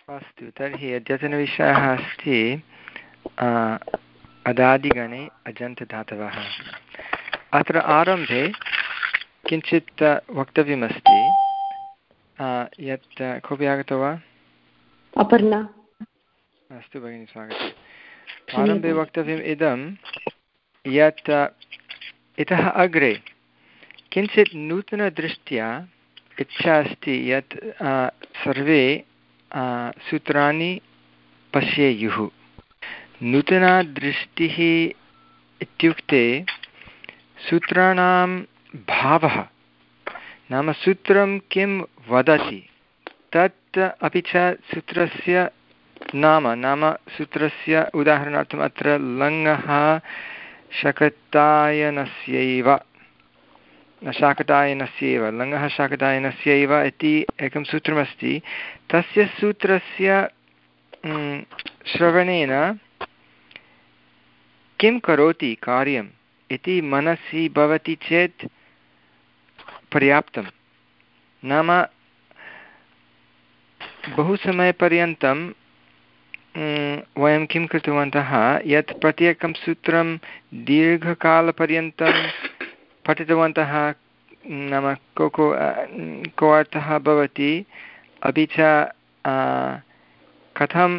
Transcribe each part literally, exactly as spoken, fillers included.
अस्तु, तर्हि अद्यतनविषयः अस्ति अदादिगणे अजन्तधातवः। अत्र आरम्भे किञ्चित् वक्तव्यमस्ति, यत् कोऽपि आगतो वा? अपर्णा। अस्तु भगिनि, स्वागतम्। आरम्भे वक्तव्यम् इदं यत् इतः अग्रे किञ्चित् नूतनदृष्ट्या इच्छा अस्ति यत् सर्वे सूत्राणि पश्येयुः। नूतना दृष्टिः इत्युक्ते सूत्राणां भावः, नाम सूत्रं किं वदति तत्, अपि च सूत्रस्य नाम नाम सूत्रस्य उदाहरणार्थम् अत्र लङ्गः शकटायनस्यैव शाकटायनस्यैव लङ्गः शाकटायनस्यैव इति एकं सूत्रमस्ति। तस्य सूत्रस्य श्रवणेन किं करोति कार्यम् इति मनसि भवति चेत् पर्याप्तं। नाम बहु समयपर्यन्तं वयं किं कृतवन्तः, यत् प्रत्येकं सूत्रं दीर्घकालपर्यन्तं पठितवन्तः, नाम को को को अर्थः भवति, अपि च कथं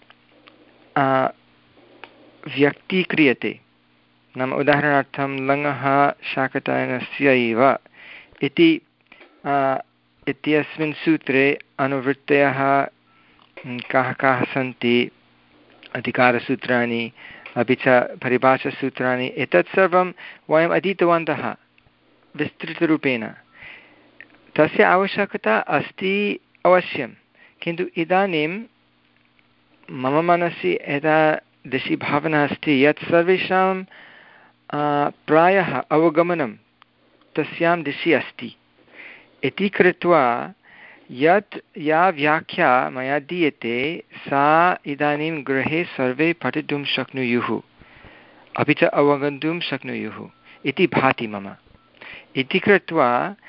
व्यक्तीक्रियते। नाम उदाहरणार्थं लङ्गः शाकटायनस्यैव इति इत्यस्मिन् सूत्रे अनुवृत्तयः काः काः सन्ति, अधिकारसूत्राणि अपि च परिभाषासूत्राणि, एतत् सर्वं वयम् अधीतवन्तः विस्तृतरूपेण। तस्य आवश्यकता अस्ति अवश्यं, किन्तु इदानीं मम मनसि एतादृशी भावना अस्ति यत् सर्वेषां प्रायः अवगमनं तस्यां दिशि अस्ति इति कृत्वा यत् या व्याख्या मया दीयते सा इदानीं गृहे सर्वे पठितुं शक्नुयुः, अपि च अवगन्तुं शक्नुयुः इति भाति मम। इति कृत्वा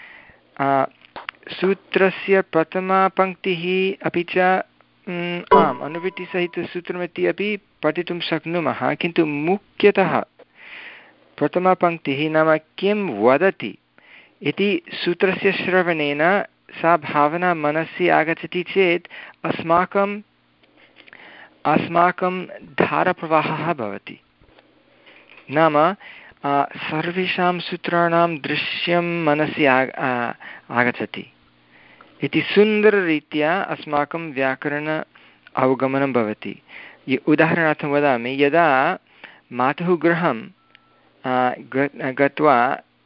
सूत्रस्य प्रथमा पङ्क्तिः अपि च आम् अनुवृत्तिसहितसूत्रमिति अपि पठितुं शक्नुमः, किन्तु मुख्यतः प्रथमपङ्क्तिः नाम किं वदति इति सूत्रस्य श्रवणेन सा भावना मनसि आगच्छति चेत् अस्माकम् अस्माकं धाराप्रवाहः भवति। नाम सर्वेषां सूत्राणां दृश्यं मनसि आग आगच्छति इति सुन्दररीत्या अस्माकं व्याकरण अवगमनं भवति। उदाहरणार्थं वदामि, यदा मातुः गृहं गत्वा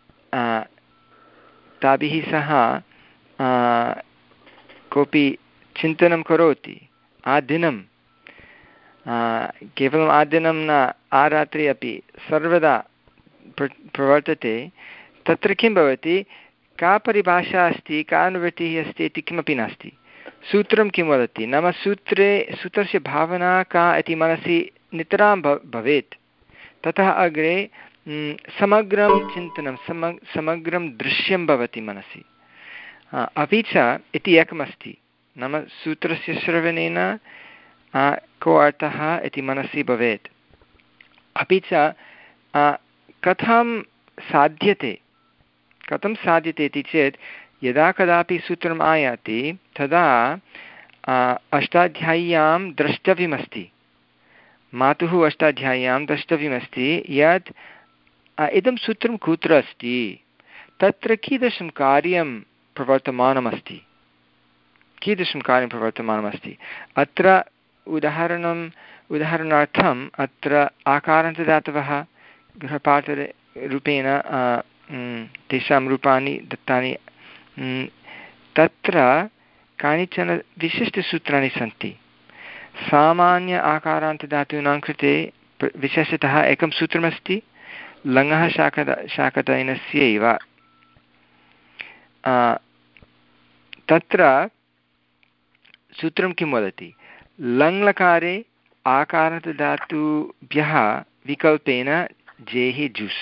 ताभिः सह कोऽपि चिन्तनं करोति, आदिनं केवलम् आदिनं न आरात्रि अपि सर्वदा प्र प्रवर्तते, तत्र किं भवति, का परिभाषा अस्ति, का अनुवृत्तिः अस्ति इति किमपि नास्ति। सूत्रं किं वदति, नाम सूत्रे सूत्रस्य भावना का इति मनसि नितरां भवेत्। ततः अग्रे समग्रं चिन्तनं सम समग्रं दृश्यं भवति मनसि। अपि च इति एकमस्ति, नाम सूत्रस्य श्रवणेन को अर्थः इति मनसि भवेत्। अपि च कथं साध्यते कथं साध्यते इति चेत् यदा कदापि सूत्रम् आयाति तदा अष्टाध्याय्यां द्रष्टव्यमस्ति, मातुः अष्टाध्याय्यां द्रष्टव्यमस्ति यत् इदं सूत्रं कुत्र अस्ति, तत्र कीदृशं कार्यं प्रवर्तमानमस्ति कीदृशं कार्यं प्रवर्तमानमस्ति अत्र उदाहरणम् उदाहरणार्थम् अत्र आकारान्तदातवः गृहपाठरूपेण तेषां रूपाणि दत्तानि। तत्र कानिचन विशिष्टसूत्राणि सन्ति। सामान्य आकारान्तदातूनां कृते विशेषतः एकं सूत्रमस्ति, लङ्गः शाकट शाकटयनस्यैव। तत्र सूत्रं किं वदति, लङ्लकारे आकारान्तदातुभ्यः विकल्पेन जेः जुस्,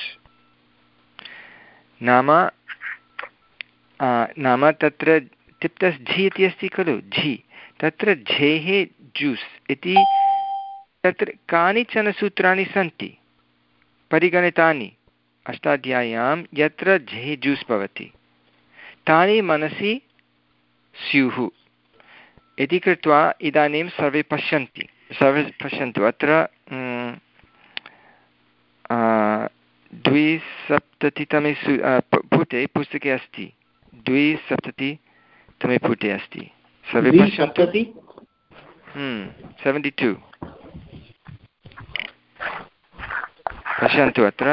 नाम नाम तत्र तिप्तस् झि इति अस्ति खलु, झि तत्र झेः जूस् इति तत्र कानिचन सूत्राणि सन्ति परिगणितानि अष्टाध्याय्यां यत्र झेः जूस् भवति तानि मनसि स्युः इति कृत्वा इदानीं सर्वे पश्यन्ति सर्वे पश्यन्तु अत्र द्विसप्ततितमे सु पुटे पुस्तके अस्ति द्विसप्ततितमे पुटे अस्ति सर्वे पश्यन्तु सेवेण्टि टु पश्यन्तु अत्र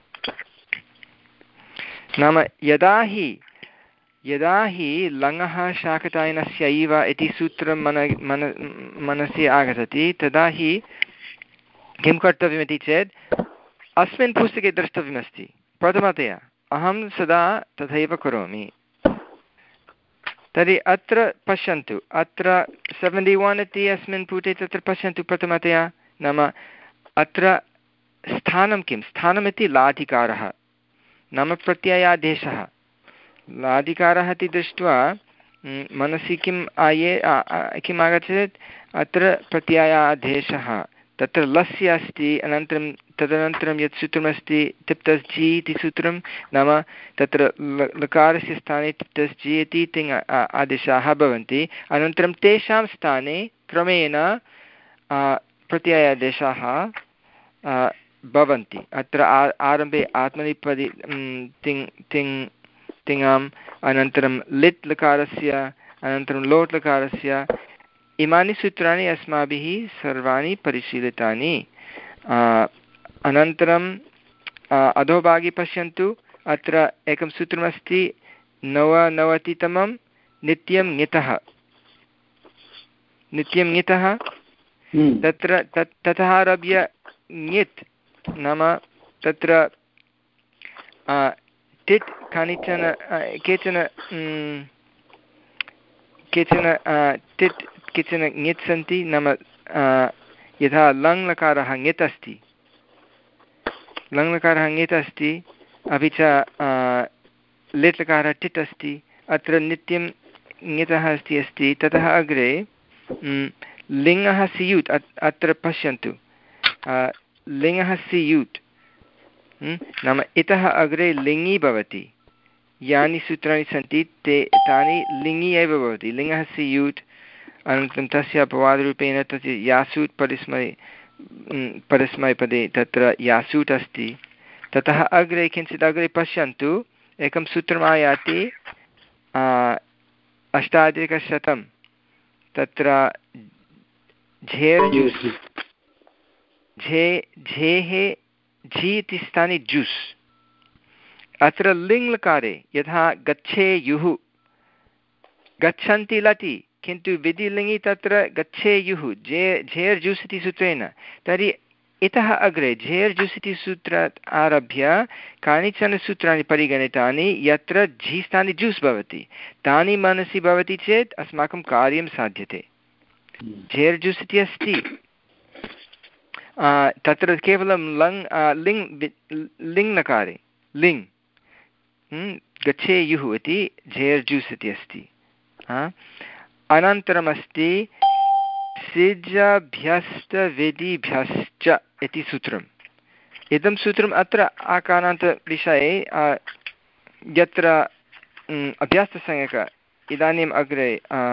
नाम यदा हि यदा हि लङः शाकटायनस्यैव इति सूत्रं मन मन मनसि आगच्छति तदा हि किं कर्तव्यमिति चेत् अस्मिन् पुस्तके द्रष्टव्यमस्ति प्रथमतया अहं सदा तथैव करोमि तर्हि अत्र पश्यन्तु अत्र सेवेण्टि वन् इति अस्मिन् पुटे तत्र पश्यन्तु प्रथमतया नाम अत्र स्थानं किं स्थानमिति लाधिकारः नाम प्रत्ययादेशः लाधिकारः इति दृष्ट्वा मनसि किम् आये किम् आगच्छेत् अत्र प्रत्ययादेशः तत्र लस्य अस्ति अनन्तरं तदनन्तरं यत् सूत्रमस्ति टिप्तस् जि इति सूत्रं नाम तत्र लकारस्य स्थाने टिप्तस् जि इति तिङ् आदेशाः भवन्ति अनन्तरं तेषां स्थाने क्रमेण प्रत्ययादेशाः भवन्ति अत्र आरम्भे आत्मनेपदी तिङ् तिङ् तिङाम् अनन्तरं लिट् लकारस्य अनन्तरं लोट् लकारस्य इमानि सूत्राणि अस्माभिः सर्वाणि परिशीलितानि अनन्तरं अधोभागे पश्यन्तु अत्र एकं सूत्रमस्ति नवनवतितमं नित्यं ङितः नित्यं ङितः तत्र तत् ततः आरभ्य ङित् नाम तत्र टिट् कानिचन केचन केचन टिट् केचन ङित् सन्ति नाम यथा लङ् लकारः ङित् अस्ति लङ् लकारः ङित् अस्ति अपि च लिट् लकारः टिट् अस्ति अत्र नित्यं ङितः अस्ति अस्ति ततः अग्रे लिङ्गः सियुट् अत्र पश्यन्तु लिङ्गः सियुट् नाम इतः अग्रे लिङि भवति यानि सूत्राणि सन्ति ते तानि लिङि एव भवति लिङ्गः सियुट् अनन्तरं तस्य अपवादरूपेण तस्य यासूट् परिस्मय परस्मैपदे तत्र यासूट् अस्ति ततः अग्रे किञ्चित् अग्रे पश्यन्तु एकं सूत्रम् आयाति अष्टाधिकशतं तत्र झेर् जूस् झे झेः झि इति स्थाने जूस् अत्र लिङ् लकारे यथा गच्छेयुः गच्छन्ति लति किन्तु विधिलिङि तत्र गच्छेयुः झे झेर् जूस् इति सूत्रेण तर्हि इतः अग्रे झेर् जूस् इति सूत्रात् आरभ्य कानिचन सूत्राणि परिगणितानि यत्र झि स्थाने जूस् भवति तानि मनसि भवति चेत् अस्माकं कार्यं साध्यते झेर् जूस् इति अस्ति तत्र केवलं लङ् लिङ् लिङ् नकारे लिङ् गच्छेयुः इति झेर् जूस् इति अस्ति अनन्तरमस्ति सिज्जभ्यस्तविधिभ्यश्च इति सूत्रम् इदं सूत्रम् अत्र आकारान्तविषये यत्र अभ्याससंज्ञक इदानीम् अग्रे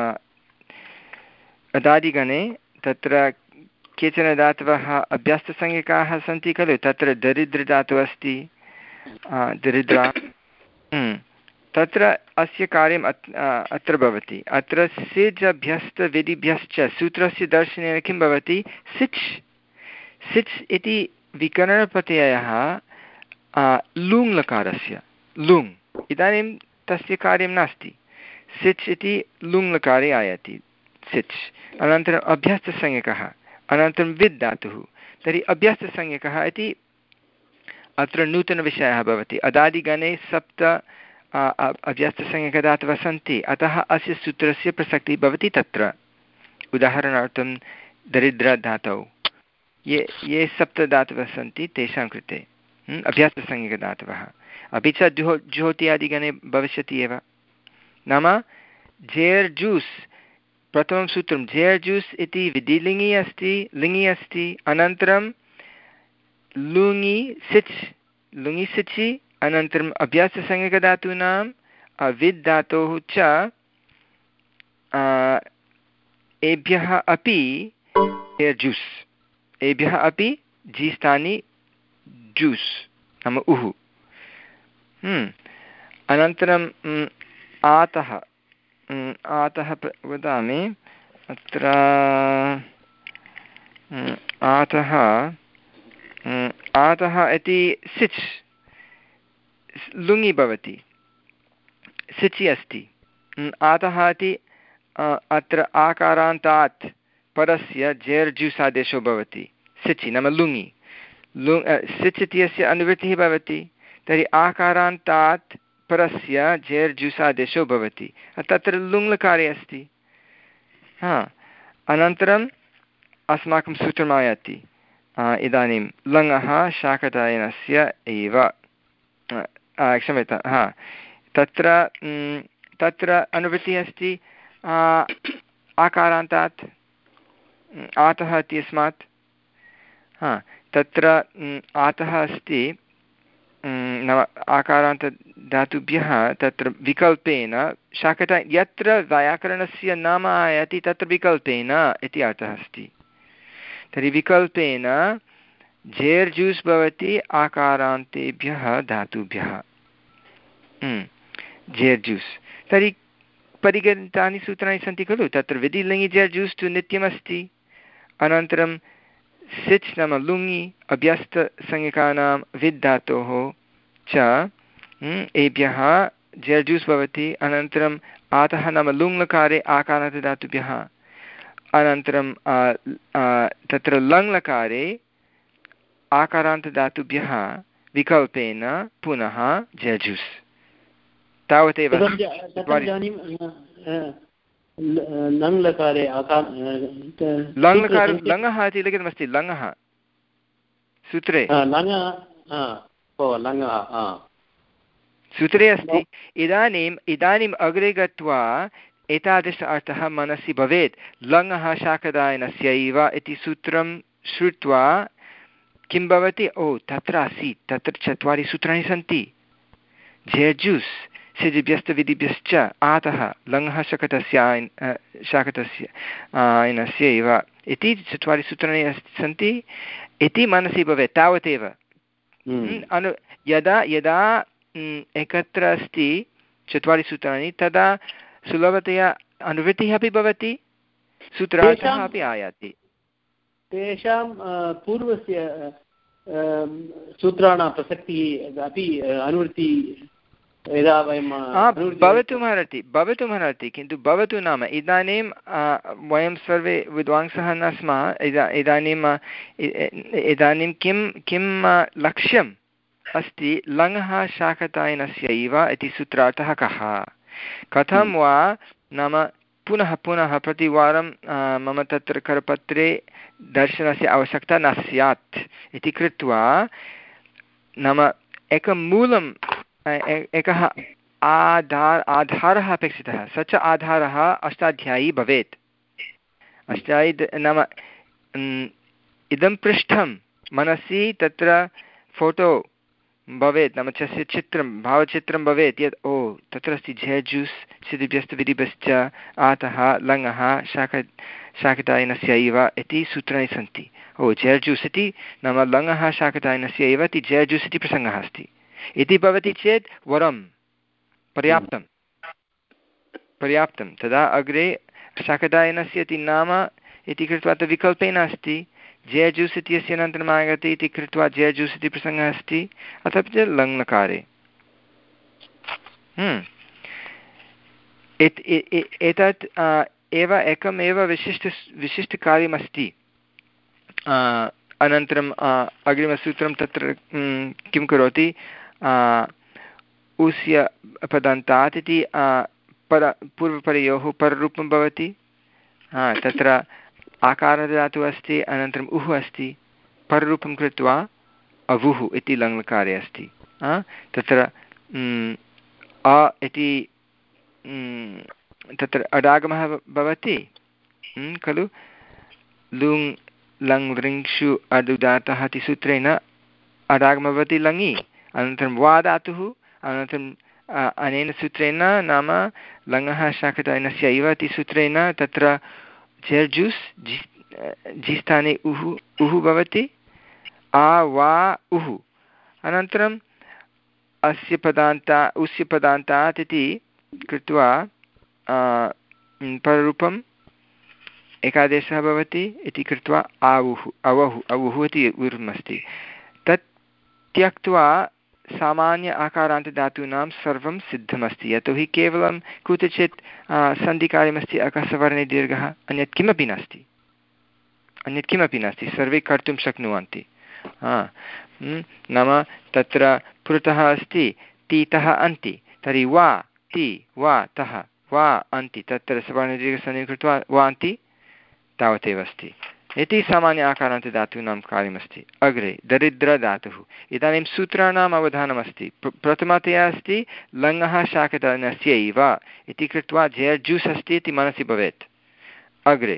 अदादिगणे तत्र केचन धातवः अभ्यस्तसंज्ञकाः सन्ति खलु तत्र दरिद्रधातुः अस्ति दरिद्रा तत्र अस्य कार्यम् अत्र भवति अत्र सिज् अभ्यस्तविधिभ्यश्च सूत्रस्य दर्शनेन किं भवति सिच् सिच् इति विकरणप्रत्ययः लुङ् लकारस्य लुङ् इदानीं तस्य कार्यं नास्ति सिच् इति लुङ् लकारे आयाति सिच् अनन्तरम् अभ्यस्तसंज्ञकः अनन्तरं विद् धातुः तर्हि अभ्यस्तसंज्ञकः इति अत्र नूतनविषयः भवति अदादिगणे सप्त अभ्यस्तसंज्ञकधातवः सन्ति अतः अस्य सूत्रस्य प्रसक्तिः भवति तत्र उदाहरणार्थं दरिद्रधातौ ये ये सप्तधातवः सन्ति तेषां कृते अभ्यस्तसंज्ञकधातवः अपि च जुहो जुहोत्यादिगणे भविष्यति एव नाम झेर् जूस् प्रथमं सूत्रं झेर् जूस् इति विधिलिङ्गि अस्ति, लिङ्गि अस्ति, अनन्तरं लुङि सिच् लुङि सिचि, अनन्तरम् अभ्याससंज्ञकधातूनाम् अविद् धातोः च एभ्यः अपि झेर् जूस्, एभ्यः अपि जीस्थानि जूस् नाम उः। अनन्तरं आतः आतः वदामि अत्र आतः आतः इति सिच् लुङि भवति, सिचि अस्ति। आतः इति अत्र आकारान्तात् परस्य झेर् जूस् आदेशो भवति, सिचि नाम लुङि लु सिच् इत्यस्य अनुवृत्तिः भवति, तर्हि आकारान्तात् परस्य झेर् जूस् आदेशो भवति, तत्र लुङ्लकारे अस्ति। हा अनन्तरम् अस्माकं सूत्रम् आयाति इदानीं लङः शाकटायनस्य एव, क्षम्यतां, हा तत्र तत्र अनुवृत्तिः अस्ति आकारान्तात् आतः इत्यस्मात्। हा तत्र आतः अस्ति नाम आकारान्तधातुभ्यः तत्र विकल्पेन शाकटा यत्र वैयाकरणस्य नाम आयाति तत्र विकल्पेन इति अर्थः अस्ति। तर्हि विकल्पेन झेर् जूस् भवति आकारान्तेभ्यः धातुभ्यः झेर् जूस्। तर्हि परिगणितानि सूत्राणि सन्ति खलु, तत्र विधिलिङि झेर् जूस् तु नित्यमस्ति, अनन्तरं सिच् नाम लुङि अभ्यस्तसंज्ञकानां विद् धातोः च एभ्यः झेर् जूस् भवति, अनन्तरम् आतः नाम लुङ्लकारे आकारान्तधातुभ्यः, अनन्तरं तत्र लङ्लकारे आकारान्तधातुभ्यः विकल्पेन पुनः झेर् जूस्, तावदेव। लङ्लकारे लङ्लकार लङः इति लिखितमस्ति, लङः सूत्रे सूत्रे अस्ति। इदानीम् इदानीम् अग्रे गत्वा एतादृश अर्थः मनसि भवेत्, लङः शाकदायनस्यैव इति सूत्रं श्रुत्वा किं भवति, ओ तत्र आसीत्, तत्र चत्वारि सूत्राणि सन्ति, झेर् जूस् सिद्धिभ्यस्तविधिभ्यश्च आतः लङः शकटस्य शाकटस्य आयनस्य एव इति चत्वारि सूत्राणि सन्ति इति मनसि भवेत्, तावदेव। अनु यदा यदा एकत्र अस्ति चत्वारि सूत्राणि तदा सुलभतया अनुवृत्तिः अपि भवति, सूत्रार्थः अपि आयाति। तेषां पूर्वस्य सूत्राणां प्रसक्तिः अपि अनुवृत्ति यदा वयं भवितुमर्हति भवितुमर्हति किन्तु भवतु नाम इदानीं वयं सर्वे विद्वांसः न स्मः, इदा इदानीम् इदानीं किं किं लक्ष्यम् अस्ति, लङः शाकटायनस्यैव इति सूत्रार्थः कः, कथं वा नाम पुनः पुनः प्रतिवारं मम तत्र करपत्रे दर्शनस्य आवश्यकता न स्यात् इति कृत्वा नाम एकं मूलं एकः आधार आधारः अपेक्षितः, स च आधारः अष्टाध्यायी भवेत्। अष्टाध्यायी नाम इदं पृष्ठं मनसि तत्र फोटो भवेत्, नाम तस्य चित्रं भावचित्रं भवेत् यत् ओ तत्र अस्ति झेर् जूस् सिद्धिभ्यस्तविधिभ्यश्च आतः लङः शाक शाकटायनस्यैव इति सूत्राणि सन्ति। ओ झेर् जूस् इति नाम लङः शाकटायनस्यैव इति झेर् जूस् इति प्रसङ्गः अस्ति इति भवति चेत् वरं पर्याप्तं पर्याप्तं तदा अग्रे शाकटायनस्य इति नाम इति कृत्वा तद् विकल्पेन अस्ति, झेर् जूस् इत्यस्य अनन्तरम् आगते इति कृत्वा झेर् जूस् इति प्रसङ्गः अस्ति, अतः च लङ्लकारे। एतत् एव एकमेव विशिष्ट विशिष्टकार्यमस्ति। अनन्तरम् अग्रिमसूत्रं तत्र किं करोति, उस्य पदन्तात् इति पद पूर्वपरयोः पररूपं भवति, तत्र आकारधातुः अस्ति, अनन्तरम् उः अस्ति, पररूपं कृत्वा अवुः इति लङ्लकारे अस्ति। तत्र अ इति तत्र अडागमः भवति, खलु लुङ् लङ् लृङ्क्षु अदुदातः इति सूत्रेण अडागमः भवति लङि अनन्तरं वा धातुः अनन्तरं अनेन सूत्रेण नाम लङः शाकटयनस्यैव इति सूत्रेण तत्र झेर्जुस् झि झिस्थाने उः उः भवति आ वा उः अनन्तरम् अस्य पदान्ता उस्य पदान्तात् इति कृत्वा पररूपम् एकादेशः भवति इति कृत्वा आवुः अवहुः अवुः इति ऊर्वमस्ति तत् त्यक्त्वा सामान्य आकारान्तधातूनां सर्वं सिद्धमस्ति यतोहि केवलं कुत्रचित् सन्धिकार्यमस्ति अकसवर्णे दीर्घः अन्यत् किमपि नास्ति अन्यत् किमपि नास्ति सर्वे कर्तुं शक्नुवन्ति नाम तत्र पुरतः अस्ति तीतः अन्ति तर्हि वा ति वा तः वा अन्ति तत्र सवर्णदीर्घसन्धिं कृत्वा वा अन्ति तावदेव अस्ति इति सामान्य आकारान्तधातूनां कार्यमस्ति। अग्रे दरिद्रधातुः इदानीं सूत्राणाम् अवधानमस्ति प्रथमतया अस्ति लङः शाकटनस्यैव इति कृत्वा झेर् जूस् अस्ति इति मनसि भवेत्। अग्रे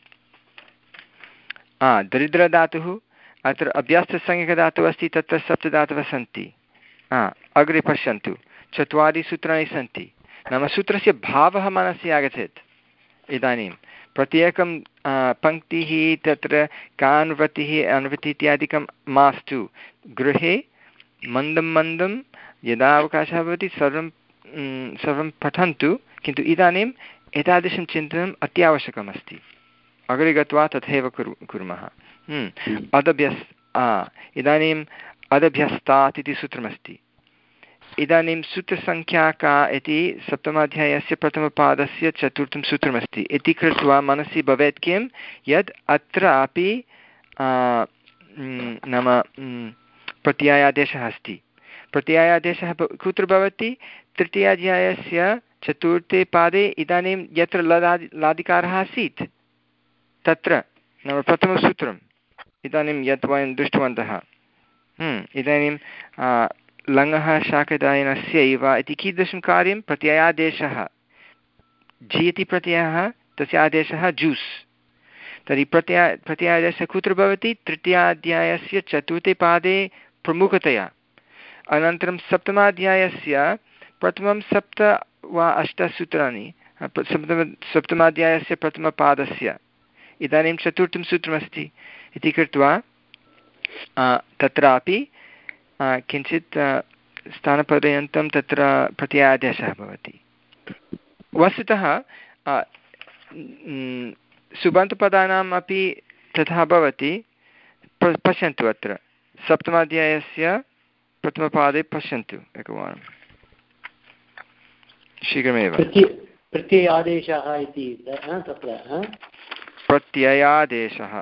दरिद्रधातुः अत्र अभ्यस्तसंज्ञकधातुः अस्ति तत्र सप्तधातवः सन्ति। अग्रे पश्यन्तु चत्वारि सूत्राणि सन्ति नाम सूत्रस्य भावः मनसि आगच्छेत्। इदानीं प्रत्येकं पङ्क्तिः तत्र का अनुवृत्तिः अनुवृत्तिः इत्यादिकं मास्तु गृहे मन्दं मन्दं यदा अवकाशः भवति सर्वं सर्वं पठन्तु किन्तु इदानीम् एतादृशं चिन्तनम् अत्यावश्यकमस्ति। अग्रे गत्वा तथैव कुर् कुर्मः अदभ्यस् इदानीम् अदभ्यस्तात् इति सूत्रमस्ति। इदानीं सूत्रसङ्ख्या का इति सप्तमाध्यायस्य प्रथमपादस्य चतुर्थं सूत्रमस्ति इति कृत्वा मनसि भवेत् किं यत् अत्रापि नाम प्रत्ययादेशः अस्ति। प्रत्ययादेशः कुत्र भवति तृतीयाध्यायस्य चतुर्थे पादे इदानीं यत्र लदादि लादिकारः आसीत् तत्र नाम प्रथमसूत्रम् इदानीं यत् वयं दृष्टवन्तः इदानीं लङः शाकदायनस्यैव इति कीदृशं कार्यं प्रत्ययादेशः झि इति प्रत्ययः तस्य आदेशः जूस् तर्हि प्रत्यय प्रत्ययादेशः कुत्र भवति तृतीयाध्यायस्य चतुर्थे पादे प्रमुखतया अनन्तरं सप्तमाध्यायस्य प्रथमं सप्त वा अष्ट सूत्राणि सप्तम सप्तमाध्यायस्य प्रथमपादस्य इदानीं चतुर्थं सूत्रमस्ति इति कृत्वा तत्रापि किञ्चित् स्थानपर्यन्तं तत्र प्रत्ययादेशः भवति। वस्तुतः सुबन्तपदानाम् अपि तथा भवति। पश्यन्तु अत्र सप्तमाध्यायस्य प्रथमपादे पश्यन्तु एकवारं शीघ्रमेव प्रत्ययादेशः इति तत्र प्रत्ययादेशः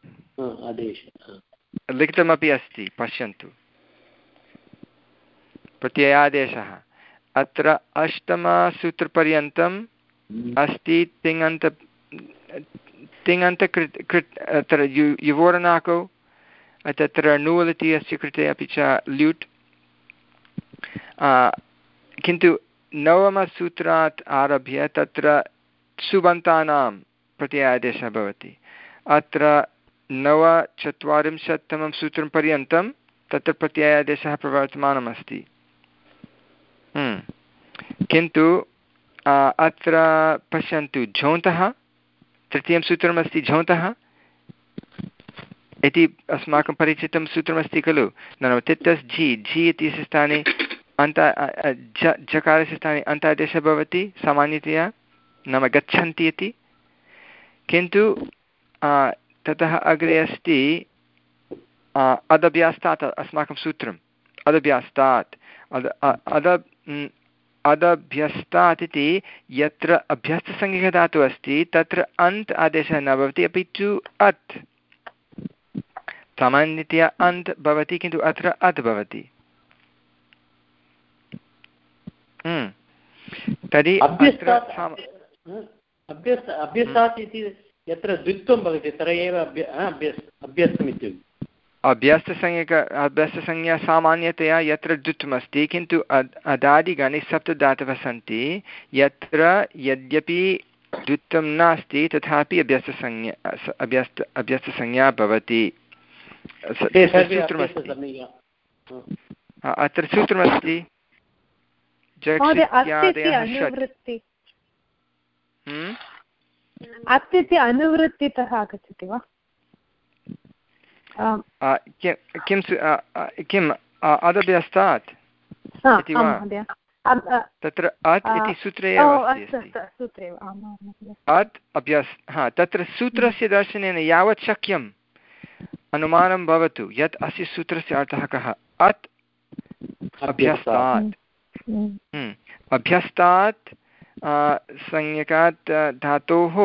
आदेशः लिखितमपि अस्ति पश्यन्तु प्रत्ययादेशः अत्र अष्टमसूत्रपर्यन्तम् अस्ति तिङन्त तिङन्तकृत् कृत् अत्र यु युवोरणाकौ तत्र नूल् इति अस्य कृते अपि च ल्यूट् किन्तु नवमसूत्रात् आरभ्य तत्र सुबन्तानां प्रत्ययादेशः भवति। अत्र नवचत्वारिंशत्तमं सूत्रं पर्यन्तं तत्र प्रत्ययादेशः प्रवर्तमानमस्ति किन्तु अत्र पश्यन्तु झोन्तः तृतीयं सूत्रमस्ति झोन्तः इति अस्माकं परिचितं सूत्रमस्ति खलु नाम तित्तस् झि झि इत्यस्य स्थाने अन्त झ झकारस्य स्थाने अन्तादेशः भवति सामान्यतया नाम गच्छन्ति इति किन्तु ततः अग्रे अस्ति अदभ्यास्तात् अस्माकं सूत्रम् अदभ्यास्तात् अद अद अदभ्यस्तात् इति यत्र अभ्यस्तसंज्ञकधातुः अस्ति तत्र अन्त् आदेशः न भवति अपि तु अत् सामान्यतया अन्त् भवति किन्तु अत्र अत् भवति। तर्हि अभ्यस्तात् इति यत्र द्वित्वं भवति तत्र एव अभ्यस्तम् इत्युक्ते अभ्यस्तसंज्ञक अभ्यस्तसंज्ञा सामान्यतया यत्र द्वित्वमस्ति किन्तु अदादिगणे सप्तधातवः सन्ति यत्र यद्यपि द्वित्वं नास्ति तथापि अभ्यस्तसंज्ञा अभ्यस्त अभ्यस्तसंज्ञा भवति। सूत्रमस्ति अत्र सूत्रमस्ति अत्यति अनुवृत्तितः आगच्छति वा? किं किम् अदभ्यस्तात् इति वा? तत्र अत् इति सूत्रे एव अस्ति। अत् अभ्यस् हा तत्र सूत्रस्य दर्शनेन यावत् शक्यम् अनुमानं भवतु यत् अस्य सूत्रस्य अर्थः कः। अत् अभ्यस्तात् अभ्यस्तात् संज्ञकात् धातोः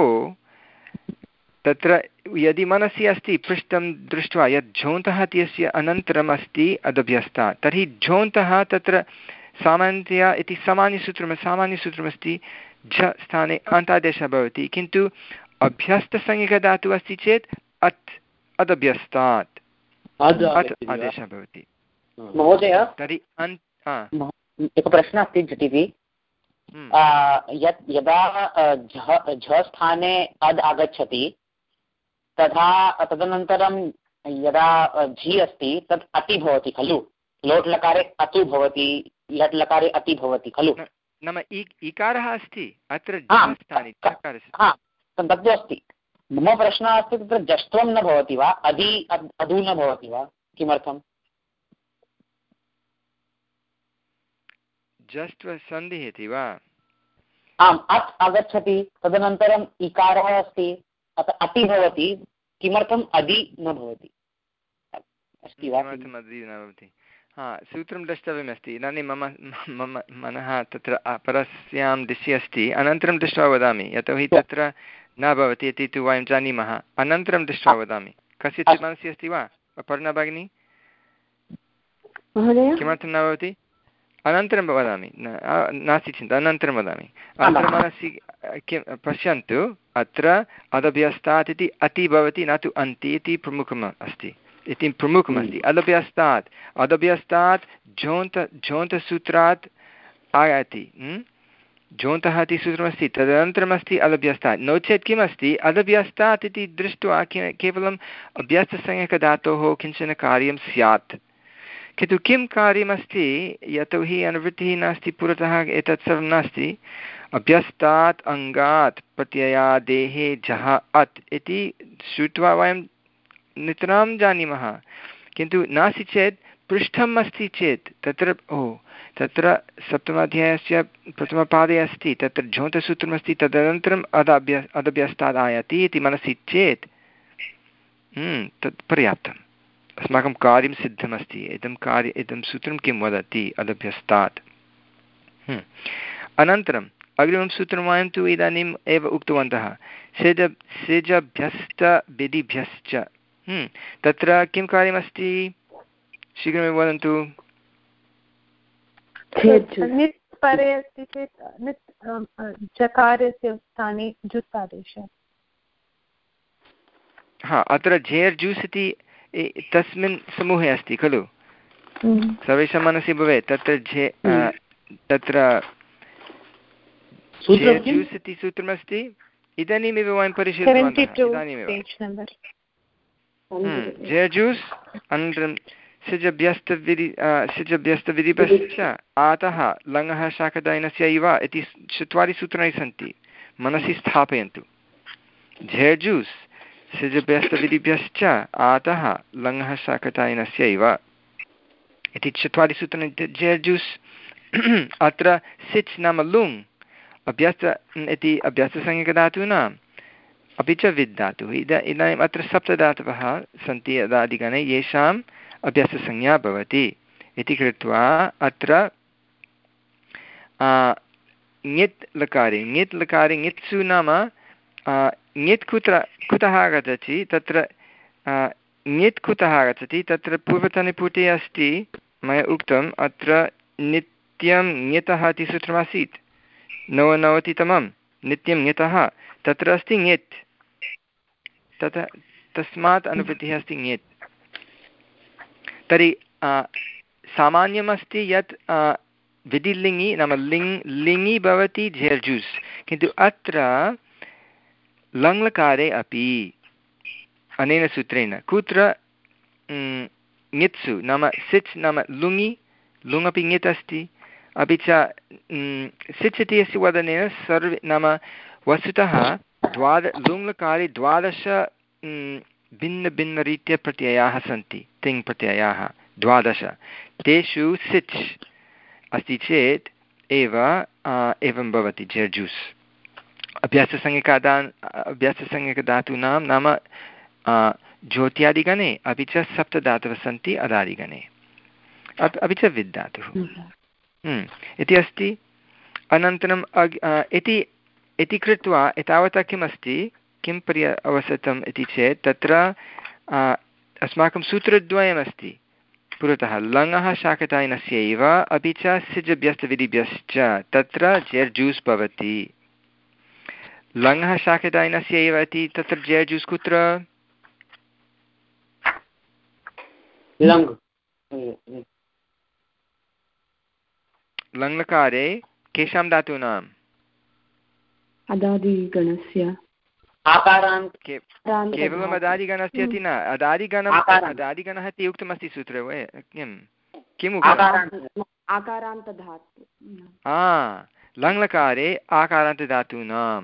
तत्र यदि मनसि अस्ति पृष्ठं दृष्ट्वा यत् झोन्तः इत्यस्य अनन्तरम् अस्ति अदभ्यस्तात् तर्हि झोन्तः तत्र सामान्यतया इति सामान्यसूत्रं सामान्यसूत्रमस्ति झ स्थाने अन्तादेशः भवति किन्तु अभ्यस्तसंज्ञकधातुः अस्ति चेत् अत् अदभ्यस्तात् अत् आदेशः भवति। महोदय तर्हि एकः प्रश्नः अस्ति झटिति यत् यदा झ स्थाने अद् आगच्छति तथा तदनन्तरं यदा झि अस्ति तत् अति भवति खलु। लोट् लकारे अतु भवति लट् लकारे अति भवति खलु। नाम इकारः अस्ति अत्र तत्तु अस्ति। मम प्रश्नः अस्ति तत्र जष्ट्वं न भवति वा अधि अधु न भवति वा किमर्थम्? जष्ट्व सन्धिः इति वा? आम् अत् आगच्छति तदनन्तरम् इकारः अस्ति अतः अति भवति किमर्थम् अधि न भवति अस्ति वा? हा सूत्रं द्रष्टव्यमस्ति। इदानीं मम मम मनः तत्र अपरस्यां दिशि अस्ति अनन्तरं दृष्ट्वा वदामि यतोहि तत्र न भवति इति तु वयं जानीमः। अनन्तरं दृष्ट्वा वदामि। कस्यचित् मनसि अस्ति वा अपर्णा भगिनी? किमर्थं न भवति? अनन्तरं वदामि नास्ति चिन्ता अनन्तरं वदामि। अत्र मनसि किं पश्यन्तु अत्र अदभ्यस्तात् इति अति भवति न तु अन्ति इति प्रमुखम् अस्ति इति प्रमुखमस्ति। अदभ्यस्तात् अदभ्यस्तात् झोन्त झोन्तसूत्रात् आयाति झोन्तः इति सूत्रमस्ति तदनन्तरमस्ति अदभ्यस्तात्। नो चेत् किमस्ति अदभ्यस्तात् इति दृष्ट्वा केवलम् अभ्यस्तसंज्ञकधातोः किञ्चन कार्यं स्यात् किन्तु किं कार्यमस्ति यतोहि अनुवृत्तिः नास्ति पुरतः एतत् सर्वं नास्ति। अभ्यस्तात् अङ्गात् प्रत्ययादेः जः अत् इति श्रुत्वा वयं नितरां जानीमः किन्तु नास्ति चेत् पृष्ठम् अस्ति चेत् तत्र ओ तत्र सप्तमाध्यायस्य प्रथमपादे अस्ति तत्र झोन्तसूत्रमस्ति तदनन्तरम् अदभ्य अदभ्यस्तात् आयाति इति मनसि चेत् तत् पर्याप्तम्। अस्माकं कार्यं सिद्धमस्ति। इदं कार्य इदं सूत्रं किं वदति अदभ्यस्तात्। अनन्तरम् अग्रिमं सूत्रं वयं तु इदानीम् एव उक्तवन्तः सिज सिजभ्यस्त विधिभ्यश्च। तत्र किं कार्यमस्ति शीघ्रमेव वदन्तु। हा अत्र झेर् जूस् इति तस्मिन् समूहे अस्ति खलु सर्वेषां मनसि भवेत् तत्र झे तत्र जूस् इति सूत्रमस्ति। इदानीमेव वयं परिशीलितवन्तः इदानीमेव झेर् जूस् अनन्तरं सिजभ्यस्तविधि सिजभ्यस्तविधिभश्च आतः लङः शाकदायनस्य इव इति चत्वारि सूत्राणि सन्ति मनसि स्थापयन्तु। झेर् जूस् सिजभ्यस्तविधिभ्यश्च आतः लङः शाकदायनस्य इव इति चत्वारि सूत्राणि झेर् जूस्। अत्र सिच् नाम लुङ् अभ्यस्त इति अभ्यस्तसंज्ञकधातूनाम् अपि च विद् धातुः। इदा इदानीम् अत्र सप्तधातवः सन्ति अदादिगणे येषाम् अभ्यस्तसंज्ञा भवति इति कृत्वा अत्र ङित् लकारे ङित् लकारे ङित्सु नाम ङित् कुत्र कुतः आगच्छति तत्र ङित् कुतः आगच्छति तत्र पूर्वतने पुटे अस्ति मया उक्तम् अत्र नित्यं ङितः इति सूत्रमासीत् नवनवतितमं नित्यं ङितः तत्र अस्ति ङित् तत् तस्मात् अनुवृत्तिः अस्ति ङित्। तर्हि सामान्यमस्ति यत् विधिलिङि नाम लिङ् लिङि भवति झेर् जूस् किन्तु अत्र लङ्लकारे अपि अनेन सूत्रेण कुत्र ङित्सु नाम सिच् नाम लुङि लुङ् अपि ङित् अस्ति अपि च सिच् इति अस्य वदनेन सर्वे नाम वस्तुतः द्वाद लुङ्लकारे द्वादश भिन्नभिन्नरीत्या प्रत्ययाः सन्ति तिङ् प्रत्ययाः द्वादश तेषु सिच् अस्ति चेत् एव एवं भवति जेर्जूस् अभ्याससंज्ञकादा अभ्याससंज्ञकधातूनां नाम ज्योत्यादिगणे अपि च सप्तधातवः सन्ति अदादिगणे अपि च विद् धातुः इति अस्ति। अनन्तरम् अग् इति इति कृत्वा एतावता किमस्ति किं पर्य अवसतम् इति चेत् तत्र अस्माकं सूत्रद्वयमस्ति पुरतः लङः शाकटायनस्यैव अपि च सिजभ्यस्तविधिभ्यश्च तत्र जेर्जूस् भवति। लङः शाकटायनस्यैव इति तत्र जेर्जूस् कुत्र लङ्लकारे केषां धातूनाम् अदादिगणस्य केवलम् अदादिगणस्य इति न अदादिगणम् अदादिगणः इति उक्तमस्ति सूत्रे वे किं किम् उक्तम् लङ्लकारे आकारान्तधातूनाम्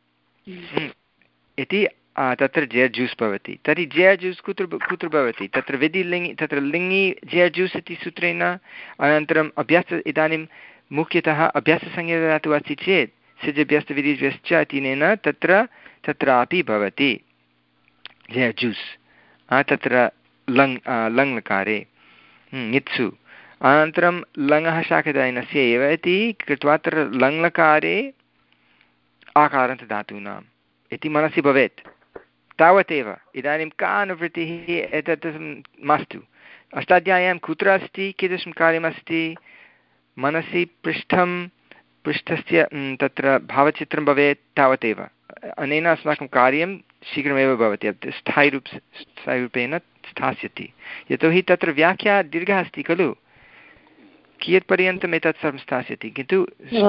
इति तत्र जेर्जूस् भवति। तर्हि जेर्जूस् कुत्र कुत्र भवति तत्र विधिलिङ्गि तत्र लिङ्गि जेर्जूस् इति सूत्रेण अनन्तरम् अभ्यास इदानीं मुख्यतः अभ्याससंज्ञाधातुः अस्ति चेत् सिजभ्यस्तविधिभ्यश्च इत्यनेन तत्र तत्रापि भवति जेर्जूस् तत्र लङ् लङ्लकारे ङित्सु अनन्तरं लङः शाकदायनस्य एव इति कृत्वा तत्र लङ्लकारे आकारान्तधातूनाम् इति मनसि भवेत् तावदेव। इदानीं का अनुवृत्तिः एतत् मास्तु अष्टाध्याय्यां कुत्र अस्ति कीदृशं कार्यमस्ति मनसि पृष्ठं पृष्ठस्य तत्र भावचित्रं भवेत् तावदेव। अनेन अस्माकं कार्यं शीघ्रमेव भवति स्थायिरूप स्थायिरूपेण स्थास्यति यतोहि तत्र व्याख्या दीर्घः अस्ति खलु कियत्पर्यन्तम् एतत् सर्वं स्थास्यति किन्तु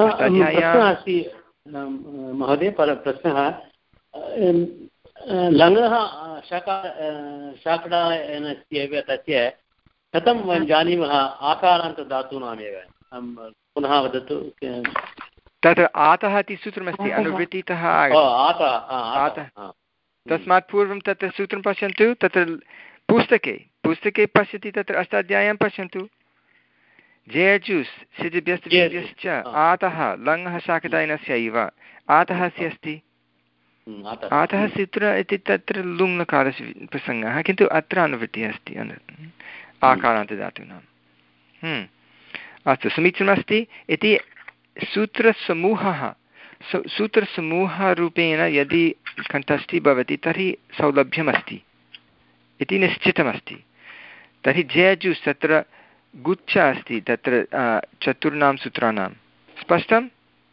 महोदय प्रश्नः लङः शाका शाकटायनस्य तस्य कथं वयं जानीमः आकारान्तधातूनामेव पुनः वदतु तत्र आतः इति सूत्रमस्ति अनुवृत्तितः तस्मात् पूर्वं तत्र सूत्रं पश्यन्तु तत्र पुस्तके पुस्तके पश्यति तत्र अष्टाध्याय्यां पश्यन्तु जेर्जूस् सिजभ्यस्तविधिभ्यश्च आतः लङः शाकटायनस्यैव आतः अस्य अस्ति आतः सूत्र इति तत्र लुङ्लकारस्य प्रसङ्गः किन्तु अत्र अनुवृत्तिः अस्ति आकारान्तधातूनाम् अस्तु समीचीनमस्ति इति सूत्रसमूहः सूत्रसमूहरूपेण यदि कण्ठस्थी भवति तर्हि सौलभ्यमस्ति इति निश्चितमस्ति। तर्हि जेर्जूस् तत्र गुच्छ अस्ति तत्र चतुर्णां सूत्राणां स्पष्टम्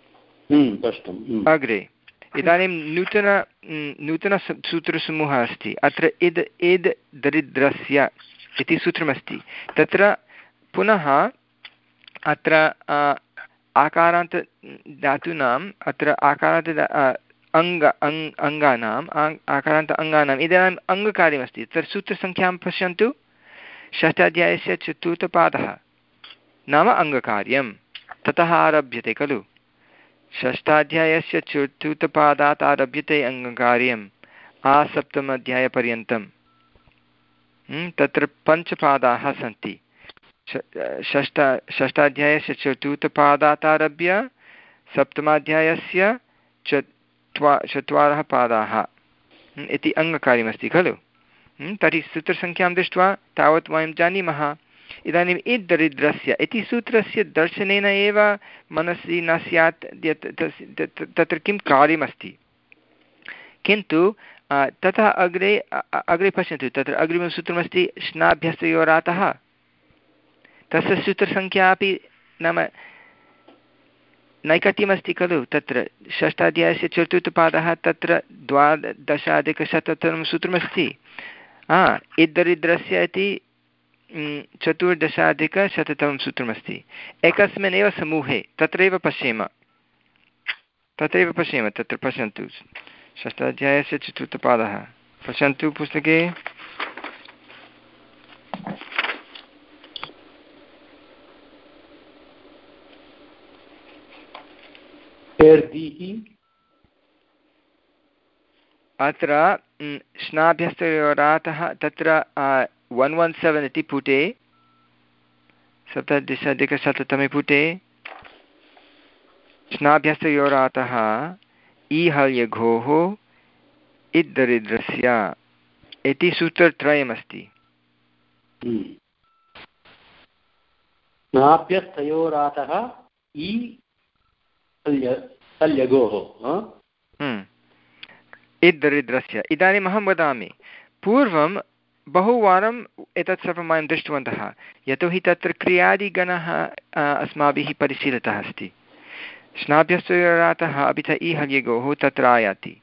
अग्रे इदानीं नूतन नूतनसूत्रसमूहः अस्ति अत्र इद् इद् दरिद्रस्य इति सूत्रमस्ति तत्र पुनः अत्र आकारान्त धातूनाम् अत्र आकारान्त अङ्ग अङ् अङ्गानाम् आकारान्त अङ्गानाम् इदानीम् अङ्गकार्यमस्ति तत्र सूत्रसङ्ख्यां पश्यन्तु षष्ठाध्यायस्य चतुर्थपादः नाम अङ्गकार्यं ततः आरभ्यते खलु षष्ठाध्यायस्य चतुर्थपादात् आरभ्यते अङ्गकार्यम् आसप्तमाध्यायपर्यन्तं तत्र पञ्चपादाः सन्ति षष्ठ षष्ठाध्यायस्य चतुर्थपादात् आरभ्य सप्तमाध्यायस्य चत्वा चत्वारः पादाः इति अङ्गकार्यमस्ति खलु तर्हि सूत्रसङ्ख्यां दृष्ट्वा तावत् वयं जानीमः। इदानीम् इद् दरिद्रस्य इति सूत्रस्य दर्शनेन एव मनसि न स्यात् यत् तत्र किं कार्यमस्ति किन्तु ततः अग्रे अग्रे पश्यन्तु तत्र अग्रिमं सूत्रमस्ति श्नाभ्यस्तयोरातः तस्य सूत्रसङ्ख्या अपि नाम नैकट्यमस्ति खलु तत्र षष्ठाध्यायस्य चतुर्थपादः तत्र द्वादशाधिकशततमं सूत्रमस्ति इद्दरिद्रस्य इति चतुर्दशाधिकशततमं सूत्रमस्ति एकस्मिन्नेव समूहे तत्रैव पश्येम तत्रैव पश्येम तत्र पश्यन्तु षष्ठाध्यायस्य चतुर्थपादः पश्यन्तु पुस्तके। अत्र श्नाभ्यस्तयोरातः तत्र वन् वन् सेवेन् इति पुटे सप्तदशाधिकशततमे पुटे श्नाभ्यस्तयोरातः ईहल्यघोः इद्दरिद्रस्य इति सूत्रत्रयमस्ति। श्नाभ्यस्तयोरातः ई हल्यघोः इद्दरिद्रस्य। इदानीम् अहं वदामि, पूर्वं बहुवारम् एतत् सर्वं वयं दृष्टवन्तः, यतोहि तत्र क्रियादिगणः अस्माभिः परिशीलितः अस्ति। श्नाभ्यस्तयोरातः अपि च ईहल्यगोः तत्र आयाति।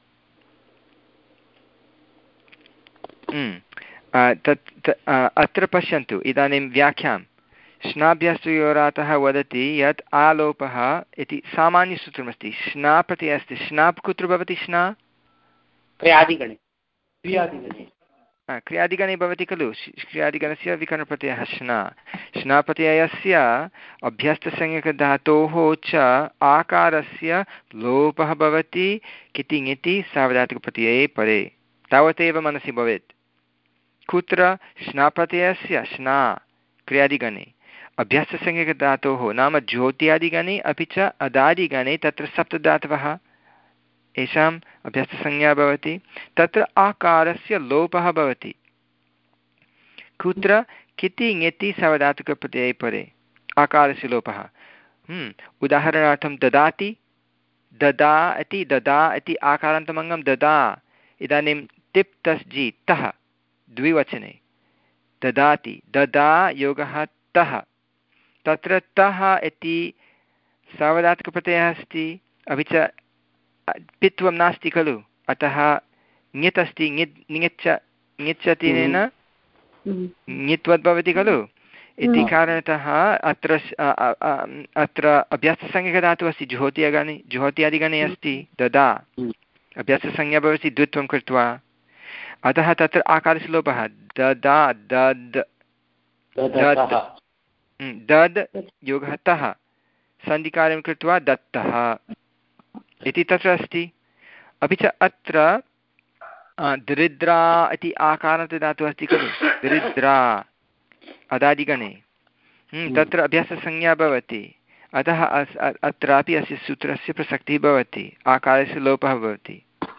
तत् अत्र पश्यन्तु इदानीं व्याख्यां। श्नाभ्यस्तयोरातः वदति यत् आलोपः इति सामान्यसूत्रमस्ति। श्ना प्रत्ययः अस्ति। श्नाप् कुत्र भवति? श्ना क्रियादिगणे क्रियादिगणे क्रियादिगणे भवति खलु। क्रियादिगणस्य विकरणप्रत्ययः श्ना। श्नाप्रत्ययस्य अभ्यस्तसंज्ञकधातोः च आकारस्य लोपः भवति किति ङिति सार्वधातुकप्रत्यये परे। तावदेव मनसि भवेत्। कुत्र? श्नाप्रत्ययस्य श्ना क्रियादिगणे, अभ्यस्तसंज्ञकधातोः नाम ज्योत्यादिगणे अपि च अदादिगणे तत्र सप्तधातवः, येषाम् अभ्यस्तसंज्ञा भवति। तत्र आकारस्य लोपः भवति। कुत्र? किति ङिति सार्वधातुकप्रत्यये परे आकारस्य लोपः। उदाहरणार्थं ददाति, ददा इति ददा इति आकारान्तमङ्गं ददा। इदानीं तिप् तस् जि तः द्विवचने ददाति, ददा योगः तः। तत्र तः इति सार्वधातुकप्रत्ययः अस्ति, अपि च पित्वं नास्ति खलु, अतः ङित् अस्ति। ङित् ङिच्च ङिच्चतिनेन ङित्वद् भवति खलु। इति कारणतः अत्र अत्र अभ्यस्तसंज्ञकधातुः अस्ति। जुहोत्यादिगणे जुहोत्यादिगणे अस्ति ददा, अभ्यस्तसंज्ञा भवति द्वित्वं कृत्वा, अतः तत्र आकारस्य लोपः। ददा दद् दद् दद् योगः तः, सन्धिकार्यं कृत्वा दत्तः इति तत्र अस्ति। अपि च अत्र दरिद्रा इति आकारान्तदातुः अस्ति खलु। दरिद्रा अदादिगणे तत्र अभ्याससंज्ञा भवति, अतः अत्रापि अस्य सूत्रस्य प्रसक्तिः भवति, आकारस्य लोपः भवति।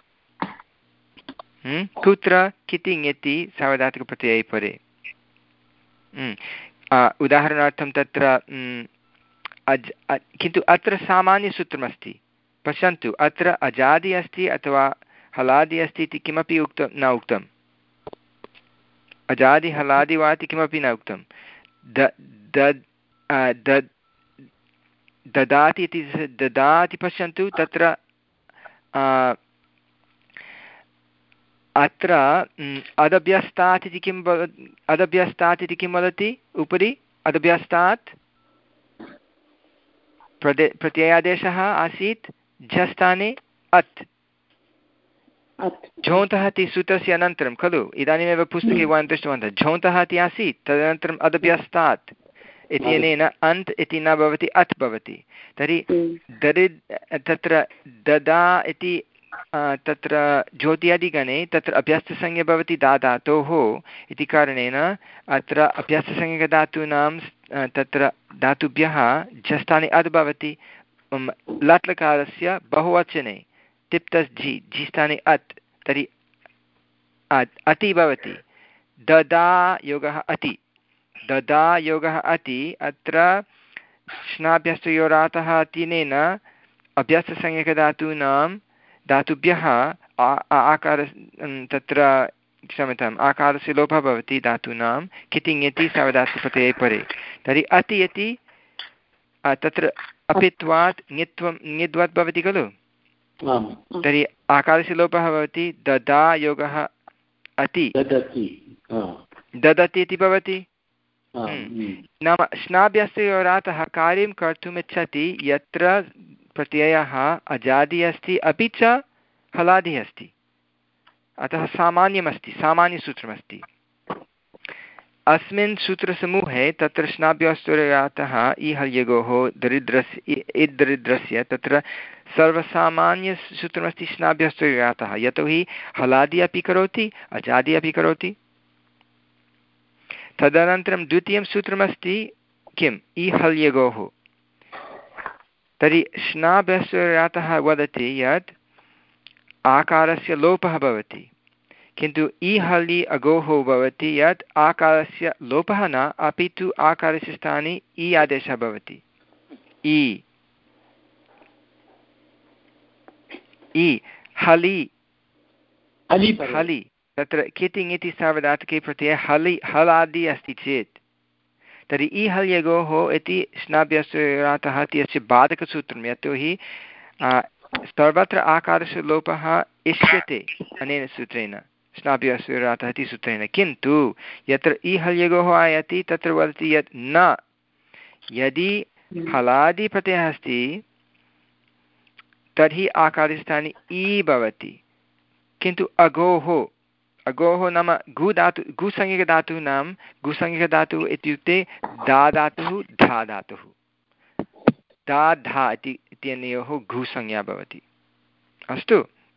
कुत्र? किति ङिति सार्वधातुकप्रत्यये परे। उदाहरणार्थं तत्र अज् किन्तु अत्र सामान्यसूत्रमस्ति। पश्यन्तु, अत्र अजादि अस्ति अथवा हलादि अस्ति इति किमपि उक्तं न उक्तम्। अजादि हलादि वा इति किमपि न उक्तं। ददाति इति ददाति। पश्यन्तु तत्र अत्र अदभ्यस्तात् इति किं अदभ्यस्तात् इति किं वदति उपरि? अदभ्यस्तात् प्रदे प्रत्ययादेशः आसीत् झस्थाने अत्। झोन्तः इति सूत्रस्य अनन्तरं खलु। इदानीमेव पुस्तके वयं दृष्टवन्तः, झोन्तः इति आसीत्, तदनन्तरम् अदभ्यस्तात् इत्यनेन अन्त् इति न भवति, अत् भवति। तर्हि दरिद् तत्र ददा इति तत्र ज्योत्यादिगणे तत्र अभ्यस्तसंज्ञा भवति दाधातोः इति कारणेन अत्र अभ्यस्तसंज्ञकधातूनां तत्र धातुभ्यः झस्थाने अद् भवति। लट्लकारस्य बहुवचने तिप्तस् झि झि स्थाने अत्, तर्हि अति भवति। ददा योगः अति, ददा योगः अति। अत्र श्नाभ्यस्तयोरातः अतिनेन अभ्यस्तसंज्ञकधातूनां धातुभ्यः आकार तत्र क्षम्यताम् आकारस्य लोपः भवति धातूनां किति ङिति सार्वधातुकप्रत्यये परे। तर्हि अति इति तत्र अपित्वात् ङित्वं ङिद्वत् भवति खलु। तर्हि आकारस्य लोपः भवति। ददा योगः अति ददति इति भवति। नाम श्नाभ्यस्तयोरातः कार्यं कर्तुम् इच्छति यत्र प्रत्ययः अजादि अस्ति अपि च हलादिः अस्ति, अतः सामान्यमस्ति, सामान्यसूत्रमस्ति। अस्मिन् सूत्रसमूहे तत्र स्नाभ्यास्तुर्यातः ईहल्यगोः दरिद्रस्य इद्दरिद्रस्य तत्र सर्वसामान्यसूत्रमस्ति स्नाभ्यास्तुर्यातः, यतोहि हलादि अपि करोति अजादि अपि करोति। तदनन्तरं द्वितीयं सूत्रमस्ति किम्, ईहल्यगोः। तर्हि स्नाभ्यास्तुर्यातः वदति यत् आकारस्य लोपः भवति, किन्तु ईहलि अगोः भवति यत् आकारस्य लोपः न, अपि तु आकारस्य स्थाने इ आदेशः भवति। इ इ हलि हलि तत्र कितिङ् इति सार्वधातुके प्रत्यये हलि हलादि अस्ति चेत् तर्हि इ हल्यगोः इति स्नाभ्यास्तुर्यातः इति अस्य बाधकसूत्रं, यतोहि सर्वत्र आकारस्य लोपः इष्यते अनेन सूत्रेण, स्नाभ्यास्तुर्यातः इति सूत्रेण। किन्तु यत्र इ हल्यगोः आयाति तत्र वदति यत् न, यदि हलादिप्रत्ययः अस्ति तर्हि आकारस्थाने इ भवति, किन्तु अगोः अगोः नाम गु धातु गुसंज्ञकधातूनां गुसंज्ञकधातुः इत्युक्ते दा धातुः धा धातुः, दा धा इति इत्यनयोः घुसंज्ञा भवति। अस्तु,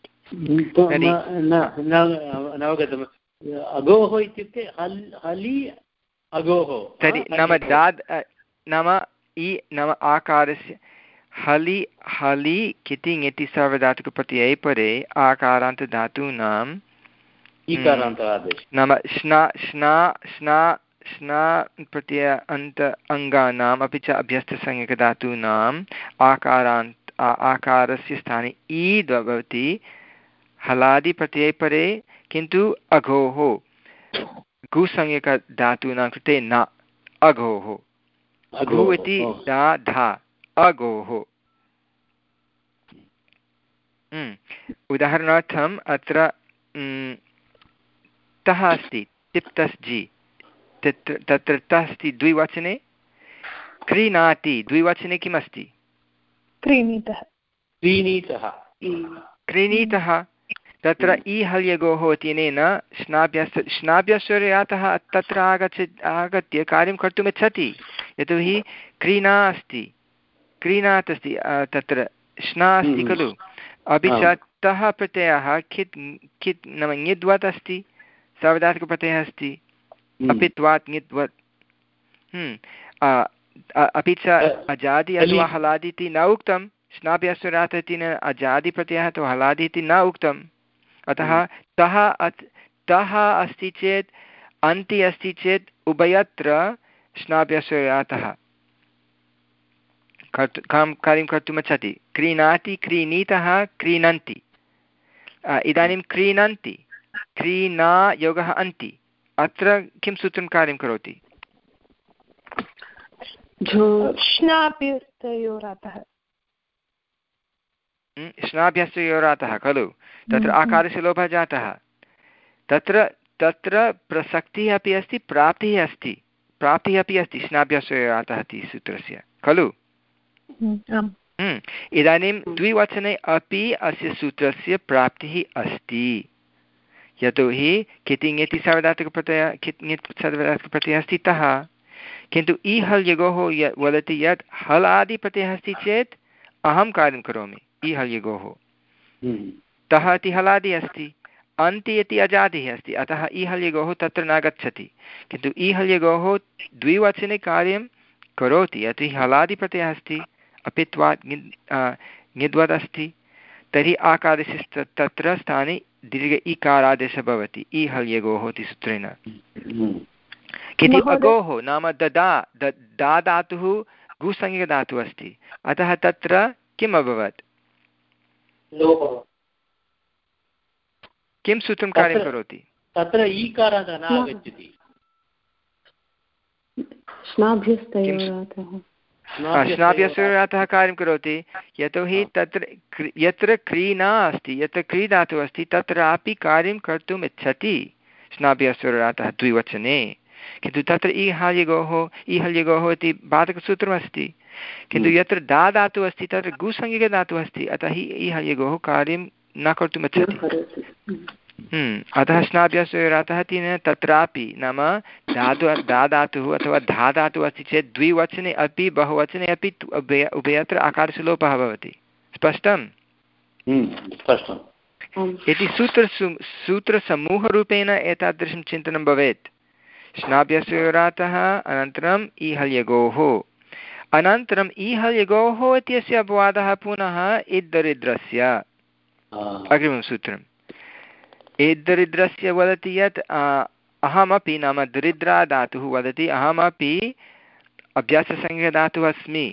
नवगतम्। अगोः इत्युक्ते हलि अगोः, तर्हि नाम दाद् नाम इ नाम आकारस्य हलि हलि कितिङ् इति सार्वधातुकप्रत्यये परे आकारान्तधातूनां नाम श्ना श्ना श्ना श्ना प्रत्यय अन्त अङ्गानाम् अपि च अभ्यस्तसंज्ञकधातूनाम् आकारान्त आकारस्य स्थाने इ भवति हलादिप्रत्यये परे, किन्तु अघोः गुसंज्ञकधातूनां कृते न, अघोः घु इति दा धा अघोः। उदाहरणार्थम् अत्र तः अस्ति तिप्तस्जि, तत्र तत्र तः अस्ति द्विवचने, क्रीणाति द्विवचने किम् अस्ति, क्रीणीतः क्रीणीतः क्रीणीतः। तत्र इ हल्यगोः इत्यनेन स्नाभ्यस्त स्नाभ्यस्तुर्यातः तत्र आगच्छ आगत्य कार्यं कर्तुमिच्छति, यतोहि क्रीणा अस्ति, क्रीणात् अस्ति, तत्र स्ना अस्ति खलु, अपि च तः प्रत्ययः खित् खित् नाम ङिद्वत् अस्ति, सार्वधातुकप्रत्ययः अस्ति, अपि त्वात् ङिद्वत्। अपि च अजादि अथवा हलादि इति न उक्तं, स्नाभ्यास्तुर्यातः इति न अजादिप्रत्ययः अथवा हलादि इति न उक्तम्। अतः तः तः अस्ति चेत् अन्ति अस्ति चेत् उभयत्र स्नाभ्यास्तुर्यातः कर्तुं कां कार्यं कर्तुमिच्छति। क्रीणाति क्रीणीतः क्रीणन्ति, इदानीं क्रीणन्ति क्रीणा योगः अन्ति, अत्र किं सूत्रं कार्यं करोति, स्नाभ्यस्तयोरातः खलु, तत्र आकारस्य लोपः जातः। तत्र तत्र प्रसक्तिः अपि अस्ति, प्राप्तिः अस्ति, प्राप्तिः अपि अस्ति स्नाभ्यस्तयोरातः इति सूत्रस्य खलु। इदानीं द्विवचने अपि अस्य सूत्रस्य प्राप्तिः अस्ति, यतोहि कितिङ् इति सार्वधातुकप्रत्ययः कित् सार्वधातुकप्रत्ययः अस्ति तः, किन्तु इ हल्यगोः वदति यत् हलादिप्रत्ययः अस्ति चेत् अहं कार्यं करोमि, इ हल्यगोः तः इति हलादि अस्ति, अन्ति इति अजादिः अस्ति, अतः इ हल्यगोः तत्र न गच्छति, किन्तु इ हल्यगोः द्विवचने कार्यं करोति, यतोहि हलादिप्रत्ययः अस्ति, अपि त्वात् ङिद्वत् अस्ति, तर्हि आकारस्य तत्र स्थाने दीर्घ इकारादेशः भवति इ हल्यगोः इति सूत्रेण। किन्तु अगोः नाम ददा दा धातुः गुसंज्ञकधातुः अस्ति, अतः तत्र किम् अभवत्, किं सूत्रं कार्यं करोति, तत्र ईकारः न आगच्छति, स्नाभ्यस्तयोरातः कार्यं करोति, यतोहि तत्र यत्र क्रीणा अस्ति, यत्र क्री धातुः अस्ति तत्रापि कार्यं कर्तुम् इच्छति स्नाभ्यस्तयोरातः द्विवचने, किन्तु तत्र इ हल्यगोः इ हल्यगोः इति बाधकसूत्रमस्ति, किन्तु यत्र दा धातुः अस्ति तत्र गुसंज्ञकधातुः अस्ति, अतः इ हल्यगोः कार्यं न कर्तुमिच्छति। अतः स्नाभ्यासयोरातः तेन तत्रापि नाम धातु धा धातुः अथवा धा धातुः अस्ति चेत् द्विवचने अपि बहुवचने अपि उभय उभयत्र आकारस्य लोपः भवति। स्पष्टं? स्पष्टम् इति सूत्र सूत्रसमूहरूपेण एतादृशं चिन्तनं भवेत्। स्नाभ्यासयोरातः अनन्तरम् ईहल्यगोः अनन्तरम् ईहल्यगोः इत्यस्य अपवादः पुनः इद्दरिद्रस्य। अग्रिमं सूत्रम् इद्दरिद्रस्य वदति यत् अहमपि नाम दरिद्रा धातुः वदति अहमपि अभ्याससंज्ञधातुः अस्मि।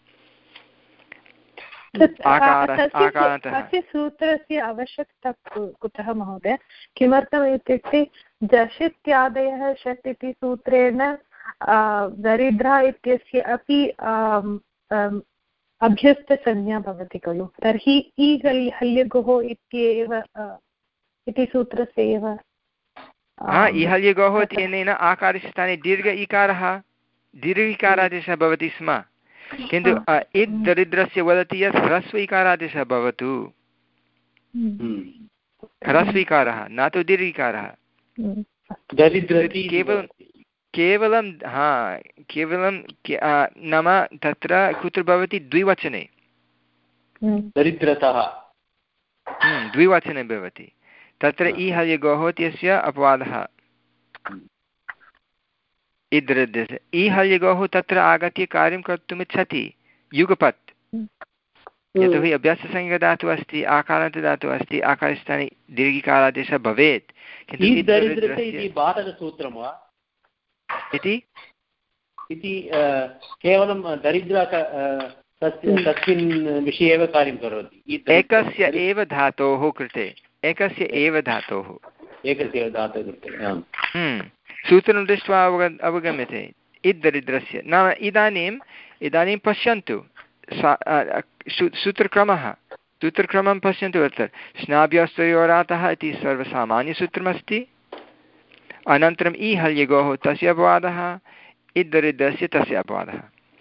अस्य सूत्रस्य आवश्यकता कुतः महोदय? किमर्थम् इत्युक्ते जश् इत्यादयः षट् इति सूत्रेण दरिद्रा इत्यस्य अपि अभ्यस्तसंज्ञा भवति खलु। तर्हि इ हल्यगोः इत्येव इति सूत्रस्य एव इहल्यगोः इत्यनेन आकारस्य स्थाने दीर्घ इकारः दीर्घ इकारादेशः भवति स्म, किन्तु इद् दरिद्रस्य वदति यत् ह्रस्व इकारादेशः भवतु। ह्रस्व इकारः न तु दीर्घ इकारः। केवलं केवलं हा केवलं नाम तत्र कुत्र भवति द्विवचने दरिद्रतः द्विवचने भवति। तत्र ईहल्यगोः इत्यस्य अपवादः इद्दरिद्रस्य। ईहल्यगोः तत्र आगत्य कार्यं कर्तुमिच्छति युगपत्, यतोहि अभ्याससंज्ञधातुः अस्ति आकारान्तदातुः अस्ति आकारस्थाने दीर्घिकारादेशः भवेत्। किन्तु बाधकसूत्रं वा इति केवलं दरिद्र तस्मिन् विषये एव कार्यं करोति। एकस्य एव धातोः कृते एकस्य एव धातोः एकस्य एव धातोः कृते सूत्रं दृष्ट्वा अवग अवगम्यते इद् दरिद्रस्य नाम इदानीम् इदानीं पश्यन्तु सूत्रक्रमः सूत्रक्रमं पश्यन्तु अत्र स्नाभ्यास्तयोरातः इति सर्वसामान्यसूत्रमस्ति। अनन्तरम् इ हल्यगोः तस्य अपवादः इद् दरिद्रस्य तस्य अपवादः।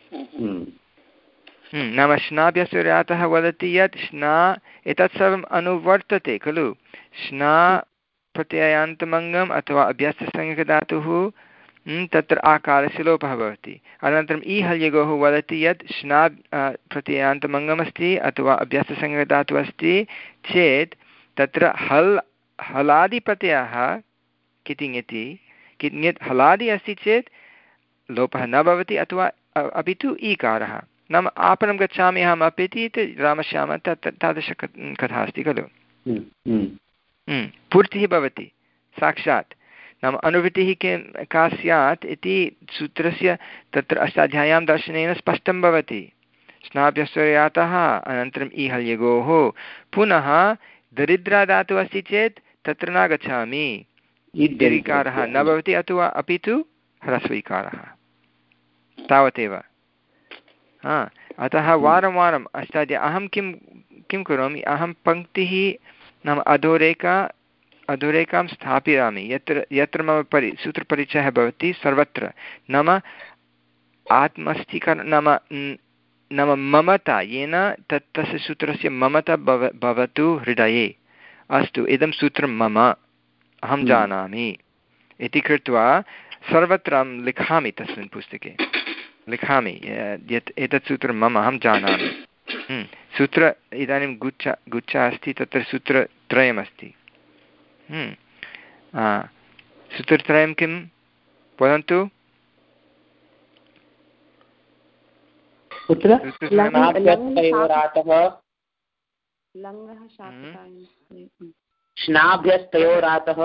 नाम स्नाभ्यास्तयोरातः वदति यत् स्ना एतत् सर्वम् अनुवर्तते खलु। स्ना प्रत्ययान्तमङ्गम् अथवा अभ्याससंज्ञकधातुः तत्र आकारस्य लोपः भवति। अनन्तरम् इ हल्यगोः वदति यत् स्ना प्रत्ययान्तमङ्गमस्ति अथवा अभ्याससंज्ञकधातुः अस्ति चेत् तत्र हल् हलादिप्रत्ययः कितिङ् इति किञ्चित् हलादि अस्ति चेत् लोपः न भवति अथवा अपि तु ईकारः। नाम आपणं गच्छामि अहम् अपेति रामश्याम तत् तादृश कथा अस्ति खलु। पूर्तिः भवति साक्षात्। नाम अनुवृत्तिः किं का स्यात् इति सूत्रस्य तत्र अष्टाध्याय्यां दर्शनेन स्पष्टं भवति। स्नाभ्यास्तयोरातः अनन्तरम् इ हल्यगोः पुनः दरिद्रा धातुः अस्ति चेत् तत्र न गच्छामि दीर्घिकारः न भवति अथवा अपि तु ह्रस्वइकारः तावदेव। हा अतः वारं वारम् अष्टाध्यायी अहं किं किं करोमि अहं पङ्क्तिः नाम अधोरेखा अधोरेखां स्थापयामि यत्र यत्र मम परि सूत्रपरिचयः भवति सर्वत्र नाम आत्मस्थीकरणं नाम नाम ममता येन तत् तस्य सूत्रस्य ममता भव भवतु हृदये। अस्तु इदं सूत्रं मम अहं जानामि इति कृत्वा सर्वत्र अहं लिखामि तस्मिन् पुस्तके लिखामि यत् एतत् सूत्रं मम अहं जानामि। सूत्र इदानीं गुच्छ गुच्छ अस्ति तत्र सूत्रत्रयमस्ति। सूत्रत्रयं किं वदन्तु? स्नाभ्यस्तयोरातः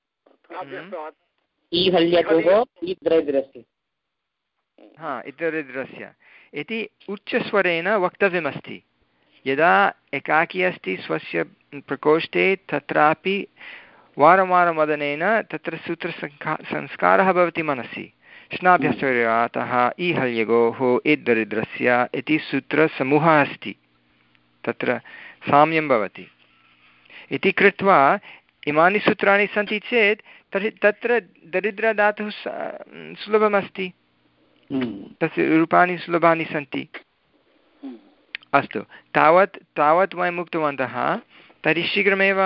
ईहल्यगोः इद्दरिद्रस्य। हा इद्दरिद्रस्य इति उच्चस्वरेण वक्तव्यमस्ति। यदा एकाकी अस्ति स्वस्य प्रकोष्ठे तत्रापि वारं वारं वदनेन तत्र सूत्रसंस्का संस्कारः भवति मनसि। स्नाभ्यस्तयोरातः ईहल्यगोः इद्दरिद्रस्य इति सूत्रसमूहः अस्ति तत्र साम्यं भवति इति कृत्वा इमानि सूत्राणि सन्ति चेत् तर्हि तत्र दरिद्रधातुः सुलभमस्ति तस्य रूपाणि सुलभानि सन्ति। अस्तु तावत् तावत् वयम् उक्तवन्तः। तर्हि शीघ्रमेव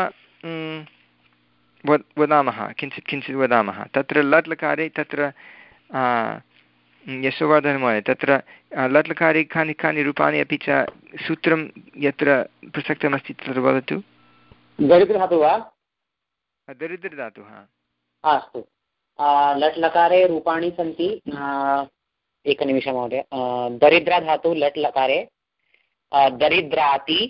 वद् वदामः किञ्चित् किञ्चित् वदामः तत्र लट् लकारे तत्र यशोवर्धनमहोदय तत्र लट् लकारे कानि कानि रूपाणि अपि च सूत्रं यत्र प्रसक्तमस्ति तत्र वदतु। दरिद्रधातुः वा? दरिद्रधातुः अस्तु। लट् लकारे रूपाणि सन्ति। एकनिमिषं महोदय। दरिद्रधातुः लट् लकारे दरिद्राति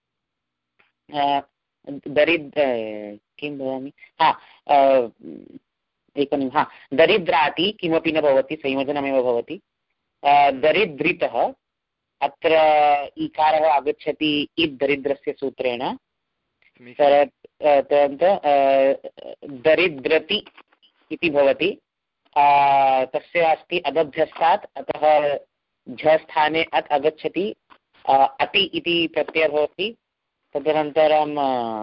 दरिद्र किं वदामि हा एकनिमिषं हा दरिद्राति किमपि न भवति संयोजनमेव भवति। दरिद्रितः अत्र इकारः आगच्छति इद् दरिद्रस्य सूत्रेण। दरिद्रति इति भवति तस्य अस्ति अदभ्यस्तात् अतः झ स्थाने अत् आगच्छति अति इति प्रत्ययः भवति। तदनन्तरं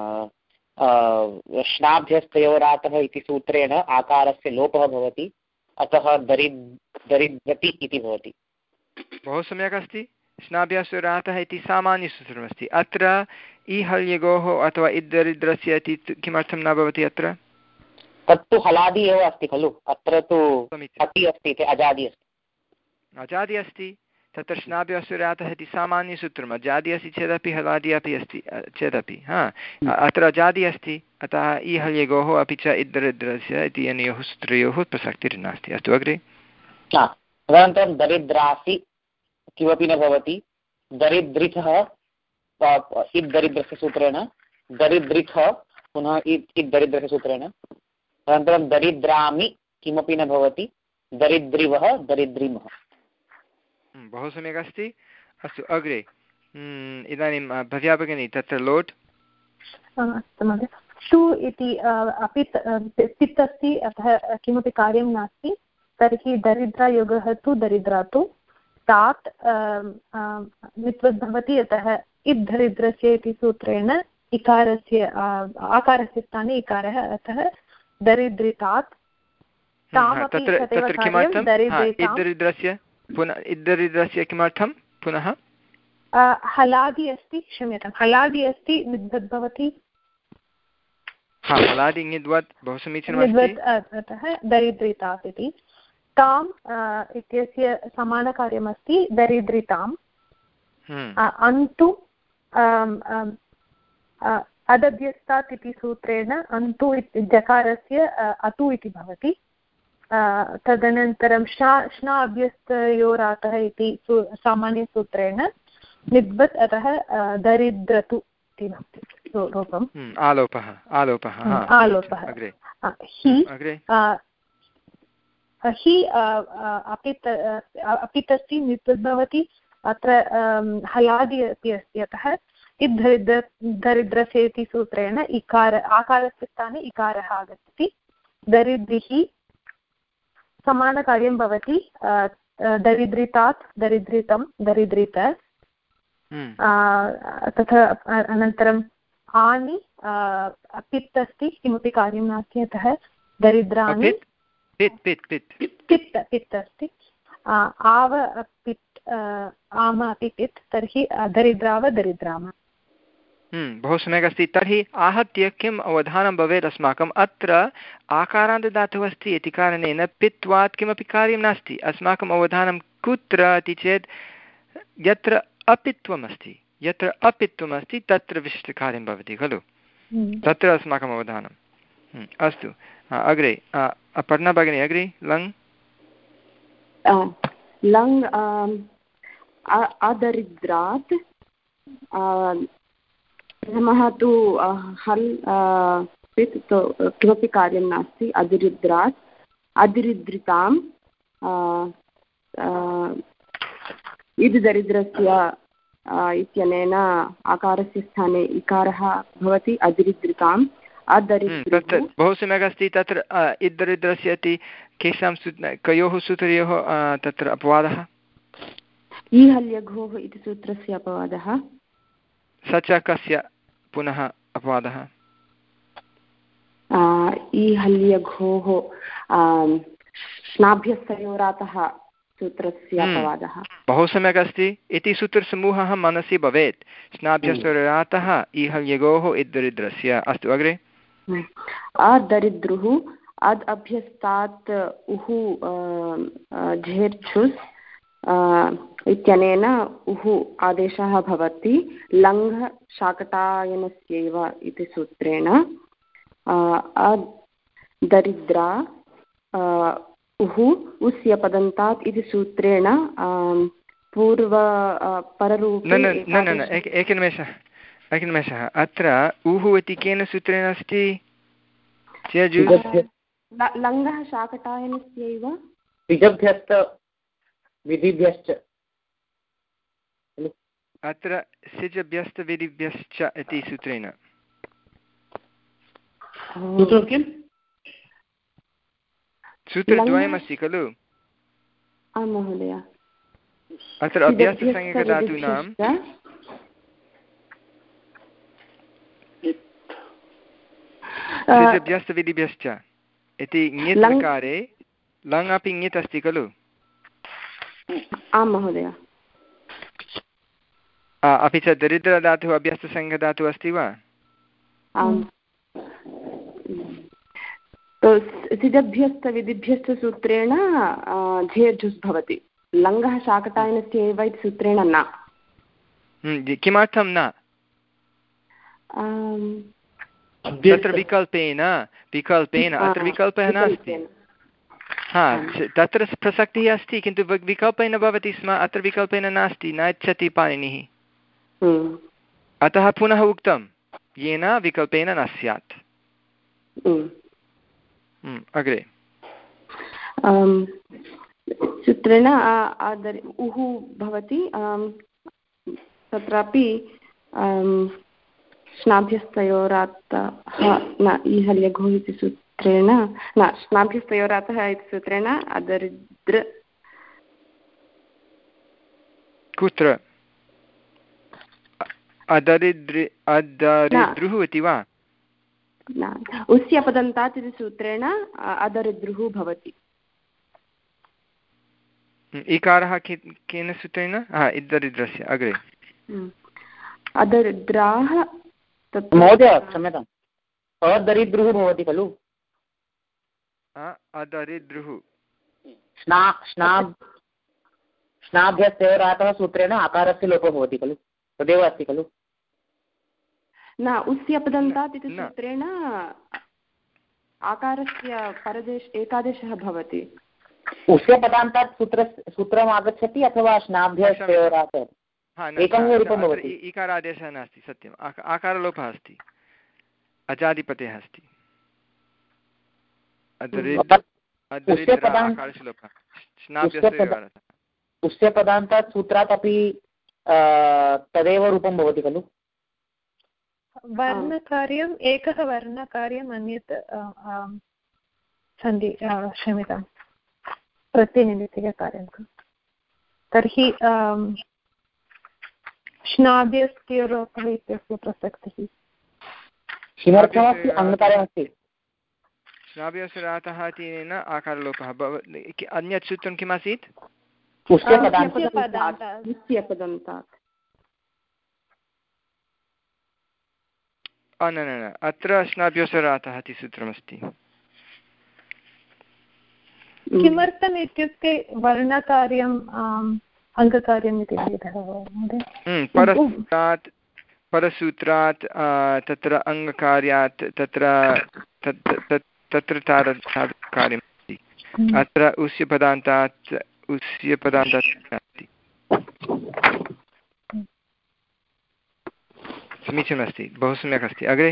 श्नाभ्यस्तयोरातः इति सूत्रेण आकारस्य लोपः भवति अतः दरिद् दरिद्रति इति भवति। बहु सम्यक् अस्ति। श्नाभ्यस्तयोरातः इति सामान्यसूत्रमस्ति। अत्र ईहल्यगोः अथवा इद्दरिद्रस्य इति किमर्थं न भवति अत्र? तत्तु हलादि एव अस्ति खलु। अत्र तु अति अस्ति इति अजादि अस्ति। अजादि अस्ति तत्र श्नाभ्यस्तयोरातः इति सामान्यसूत्रम्। अजादि अस्ति चेदपि हलादि अपि अस्ति चेदपि हा अत्र अजादि अस्ति अतः ईहल्यगोः अपि च इद्दरिद्रस्य इति अनयोः सूत्रयोः प्रसक्तिर्नास्ति। अस्तु अग्रे। तदनन्तरं दरिद्रासि किमपि न भवति। दरिद्रितः इद् दरिद्रस्य सूत्रेण दरिद्रितः पुनः इद् इद् दरिद्रस्य सूत्रेण। अनन्तरं दरिद्रामि किमपि न भवति। दरिद्रिवः दरिद्रिमः। बहु सम्यक् अस्ति। अस्तु अग्रे। इदानीं भव्या भगिनी तत्र लोट्। अस्तु महोदय। टु इति अपि पित् अस्ति अतः किमपि कार्यं नास्ति। तर्हि दरिद्रयोगः तु दरिद्रातु तात् वित्वद् भवति अतः इद् दरिद्रस्य इति सूत्रेण इकारस्य आकारस्य स्थाने इकारः अतः दरिद्रितात् तत्र किमर्थं दरिद्रस्य पुनः इद्दरिद्रस्य किमर्थं पुनः हलादि अस्ति क्षम्यतां हलादि अस्ति निद्वद् भवति। हा हलादि निद्वद् बहु समीचीनमस्ति। अतः दरिद्रितात् इति ताम् इत्यस्य समानकार्यमस्ति दरिद्रिताम्। अन्तु अदभ्यस्तात् इति सूत्रेण अन्तु जकारस्य अतु इति भवति। तदनन्तरं श्ना श्ना अभ्यस्तयोरातः इति सामान्यसूत्रेण निद्वत् अतः दरिद्रतु इति भवति रूपम्। आलोपः आलोपः आलोपः हि हि अपित् अपितस्ति निद्वत् भवति। अत्र हलादि अपि अस्ति अतः इद् दरिद्र दरिद्रस्य इति सूत्रेण इकार आकारस्य स्थाने इकारः आगच्छति। दरिद्रिः समानकार्यं भवति। दरिद्रितात् दरिद्रितं दरिद्रित तथा अनन्तरम् आनि पित् अस्ति किमपि कार्यं नास्ति अतः दरिद्राणि पित् पित् अस्ति। आव पित् आम अपि पित् तर्हि दरिद्राव दरिद्राम। बहु सम्यक् अस्ति। तर्हि आहत्य किम् अवधानं भवेत् अस्माकम् अत्र आकारान्तदातुः अस्ति इति कारणेन पित्वात् किमपि कार्यं नास्ति। अस्माकम् अवधानं कुत्र इति चेत् यत्र अपित्वम् अस्ति यत्र अपित्वम् अस्ति तत्र विशिष्टकार्यं भवति खलु। तत्र अस्माकम् अवधानम्। अस्तु अग्रे अपर्णा भगिनी अग्रे लङ् लङ् अदरिद्रात् प्रथमः तु हल् पित् किमपि कार्यं नास्ति। अदरिद्रात् अदरिद्रिताम् इद् दरिद्रस्य इत्यनेन आकारस्य स्थाने इकारः भवति अदरिद्रिताम् अदरिद्र। बहु सम्यक् अस्ति। तत्र इद् दरिद्रस्य इति केषां कयोः सूत्रयोः तत्र अपवादः? ईहल्यघोः इति सूत्रस्य अपवादः। स च कस्य पुनः अपवादः? ईहल्यघोः श्नाभ्यस्तयोरातः सूत्रस्य अपवादः। बहु सम्यक् अस्ति। इति सूत्रसमूहः मनसि भवेत्। स्नाभ्यस्तरातः इहल्यगोः इद्दरिद्रस्य। अस्तु अग्रे। अदरिद्रुः अद् अभ्यस्तात् उः झेर्छुस् इत्यनेन उः आदेशः भवति लङ्घ शाकटायनस्यैव इति सूत्रेण। अदरिद्रा उः उस्य पदन्तात् इति सूत्रेण पूर्व पररूपे एकनिमेषः एकनिमेषः अत्र उः इति केन सूत्रेण अस्ति? लङ्घः शाकटायनस्यैव विधिभ्यश्च विधिभ्यश्च अत्र सिजभ्यस्तविधिभ्यश्च इति सूत्रेण सूत्रद्वयमस्ति खलु? आं महोदय। अत्र अभ्यस्तसंज्ञकधातूनां सिजभ्यस्तविधिभ्यश्च इति ङित् लकारे लङ् अपि ङित् अस्ति खलु? आं महोदय। अपि च दरिद्रधातुः अभ्यस्तसंज्ञकधातुः अस्ति वा? आम्। सिजभ्यस्तविधिभ्यश्च सूत्रेण झेर्झुस् भवति। लङ्घः शाकटायनस्य एव इति सूत्रेण न। किमर्थं न? तत्र विकल्पेन विकल्पेन अत्र विकल्पः नास्ति। हा तत्र प्रसक्तिः अस्ति किन्तु विकल्पेन भवति स्म। अत्र विकल्पेन नास्ति। न इच्छति पाणिनिः। अतः पुनः उक्तं येन विकल्पेन न स्यात्। अग्रे सूत्रेण उः भवति। तत्रापि स्नाभ्यस्तयोरातः न ईहल्यघुः इति सूत्रेण न स्नाभ्यस्तयोरातः इति सूत्रेण अदरिद्र कुत्र अदरिद्रि अदरिद्रुः इति वा? उस्य पदन्तात् इति सूत्रेण अदरिद्रुः भवति। इकारः केन सूत्रेण? इदरिद्रस्य। अग्रे अदरिद्राः महोदय क्षम्यताम् अदरिद्रुः भवति खलु? अदरिद्रुः स्नाभ्यस्तयोरातः सूत्रेण आकारस्य लोपः भवति खलु? तदेव अस्ति खलु? न उस्य पदन्तात् इति सूत्रेण आकारस्य परदेश एकादेशः भवति। उस्य पदान्तात् सूत्र सूत्रम् आगच्छति अथवा स्नाभ्यस्तयोरातः एकमेव रूपं भवति। इकारादेशः नास्ति। सत्यम्। आकारलोपः अस्ति। अजादिपतेः अस्ति। उस्य पदान्तात् सूत्रात् अपि तदेव रूपं भवति खलु? वर्णकार्यम् एकः वर्णकार्यम् अन्यत् सन्धि क्षम्यतां प्रत्ययनिमित्तिककार्यं। तर्हि श्नाभ्यस्तयोरातः इत्यस्य प्रसक्तिः किमर्थमस्ति? अन्यकार्यमस्ति। श्नाभ्यस्तरातः इत्यनेन आकारलोपः। अन्यत् सूत्रं किमासीत्? उस्य पदन्तात्। न न न अत्र श्नाभ्यस्तरातः इति सूत्रमस्ति। किमर्थम् इत्युक्ते वर्णकार्यम् अङ्गकार्यम् इति भेदः परसूत्रात् परसूत्रात् तत्र अङ्गकार्यात् तत्र तत्र कार्यम् अस्ति। अत्र उस्य पदान्तात् उस्य पदान्तात् नास्ति। समीचीनमस्ति। बहु सम्यक् अस्ति। अग्रे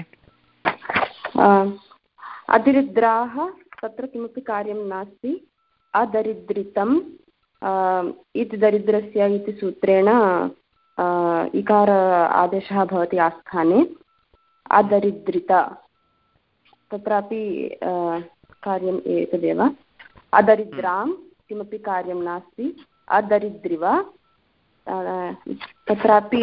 अदरिद्राः तत्र किमपि कार्यं नास्ति। अदरिद्रितम् इति दरिद्रस्य इति सूत्रेण इकार आदेशः भवति आस्थाने। अदरिद्रित तत्रापि कार्यम् एतदेव। अदरिद्रां किमपि कार्यं नास्ति। अदरिद्रिव तत्रापि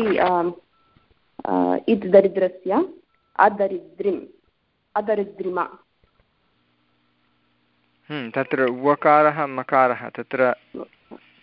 इत् दरिद्रस्य। अदरिद्रिम् अदरिद्रिमा तत्र वकारः मकारः तत्र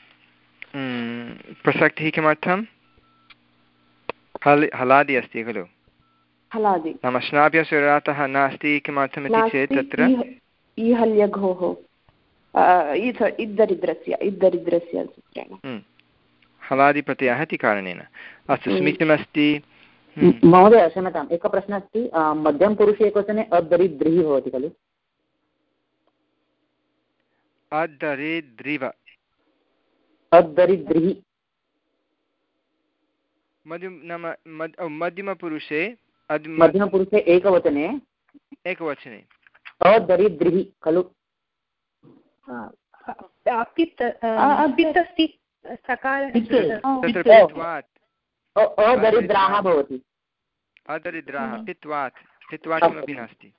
प्रसक्तिः किमर्थं? हल् हलादि अस्ति खलु, हलादि नाम श्नाभ्यस्वरातः नास्ति। किमर्थमिति चेत् तत्र ईहल्यघोः इद्दरिद्रस्य इद्दरिद्रस्य सूत्रेण हलादिप्रत्ययः इति कारणेन। अस्तु, समीचीनमस्ति। महोदय क्षम्यताम्, एकः प्रश्नः अस्ति। मध्यमपुरुषे एकवचने अदरिद्रिः भवति खलु? अदरिद्रिव अदरिद्रिः मध्यम नाम मध्यमपुरुषे मध्यमपुरुषे एकवचने एकवचने अदरिद्रिः खलु? अदरिद्राः भवति। अदरिद्राः पित्वात् पित्वात् किमपि नास्ति।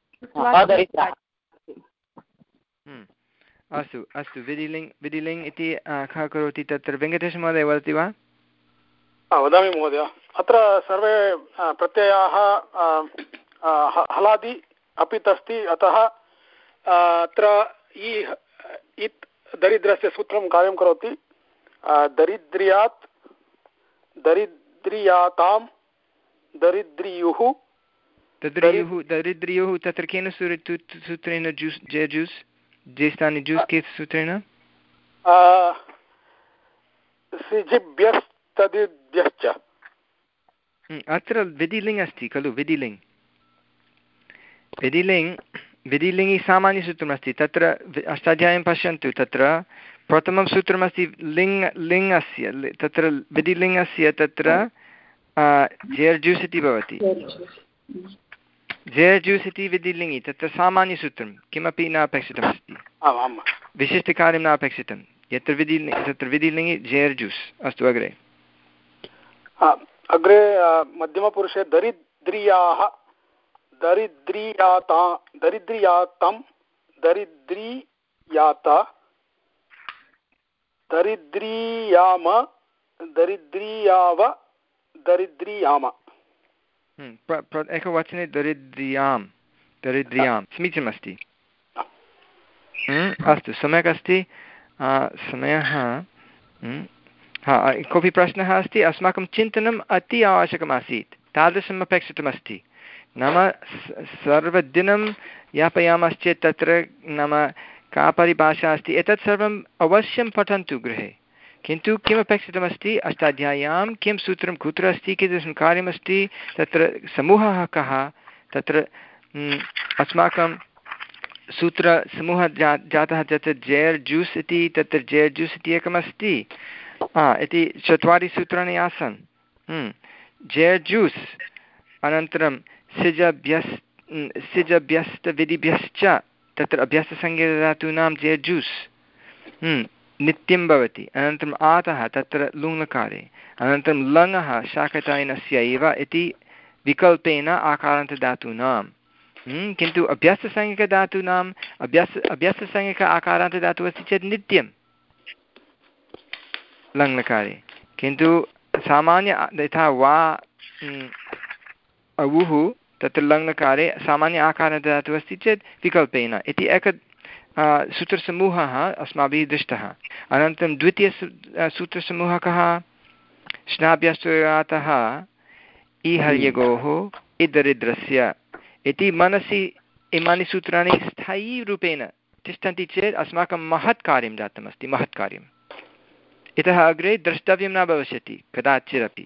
अस्तु अस्तु, विधिलिङ् विधिलिङ् इति कः करोति तत्र? वेङ्कटेशमहोदय वदति वा? वदामि महोदय। अत्र सर्वे प्रत्ययाः हलादि अपित् अस्ति, अतः अत्र इ इत् दरिद्रस्य सूत्रं कार्यं करोति। दरिद्र्यात् दरिद्र्यातां दरिद्रियुः दरिद्रियुः दरिद्रियुः तत्र केन सूत्रेण जूस् जे जूस् ज्येष्ठानि जूस् के सूत्रेण? सिजिभ्यस्तदिभ्यश्च। अत्र विधिलिङ् अस्ति खलु, विधिलिङ् विधिलिङ् विधिलिङ्गि सामान्यसूत्रमस्ति। तत्र अष्टाध्यायीं पश्यन्तु, तत्र प्रथमं सूत्रमस्ति लिङ् लिङ्गस्य, तत्र विधिलिङ्गस्य तत्र जेर्जूस् इति भवति। जेर्जूस् इति विधिलिङ्गि, तत्र सामान्यसूत्रं किमपि न अपेक्षितमस्ति, विशिष्टकार्यं न अपेक्षितं। यत्र विधि तत्र विधिलिङ्गि जेर्जूस्। अस्तु, अग्रे अग्रे मध्यमपुरुषे दरिद्र्याः दरिद्रीयाता दरिद्रीयातं दरिद्रीयाता दरिद्रीयाम दरिद्रीयाव दरिद्रीयाम। एकवचने दरिद्र्यां दरिद्र्यां समीचीनमस्ति। अस्तु, सम्यक् अस्ति। समयः हा, कोऽपि प्रश्नः अस्ति? अस्माकं चिन्तनम् अति आवश्यकमासीत्, तादृशम् अपेक्षितमस्ति। नाम सर्वदिनं यापयामश्चेत् तत्र नाम का परिभाषा अस्ति एतत् सर्वम् अवश्यं पठन्तु गृहे। किन्तु किमपेक्षितमस्ति? अष्टाध्याय्यां किं सूत्रं कुत्र अस्ति, कीदृशं कार्यमस्ति, तत्र समूहः कः, तत्र अस्माकं सूत्रसमूहः जा जातः तत्र जेर् जूस् इति, तत्र जेर् जूस् इति एकमस्ति इति चत्वारि सूत्राणि आसन्। जेर् जूस् अनन्तरं सिजभ्यस् सिजभ्यस्तविधिभ्यश्च, तत्र अभ्यस्तसंज्ञकधातूनां जेर् जूस् नित्यं भवति। अनन्तरम् आतः तत्र लुङ्लकारे, अनन्तरं लङः शाकटायनस्य एव इति विकल्पेन आकारान्तधातूनां। किन्तु अभ्यस्तसंज्ञकधातूनाम् अभ्यस्त अभ्यस्तसंज्ञक आकारान्तधातुः अस्ति चेत् नित्यं लङ्लकारे, किन्तु सामान्य यथा वा अवुः तत्र लङ्लकारे सामान्य आकारान्तधातुः अस्ति चेत् विकल्पेन इति एक सूत्रसमूहः अस्माभिः दृष्टः। अनन्तरं द्वितीय सूत्रसमूहः कः? श्नाभ्यस्तुरातः ईहल्यगोः इदरिद्रस्य इति मनसि इमानि सूत्राणि स्थायीरूपेण तिष्ठन्ति चेत् अस्माकं महत् कार्यं जातमस्ति, महत् कार्यम्। इतः अग्रे द्रष्टव्यं न भविष्यति कदाचिदपि।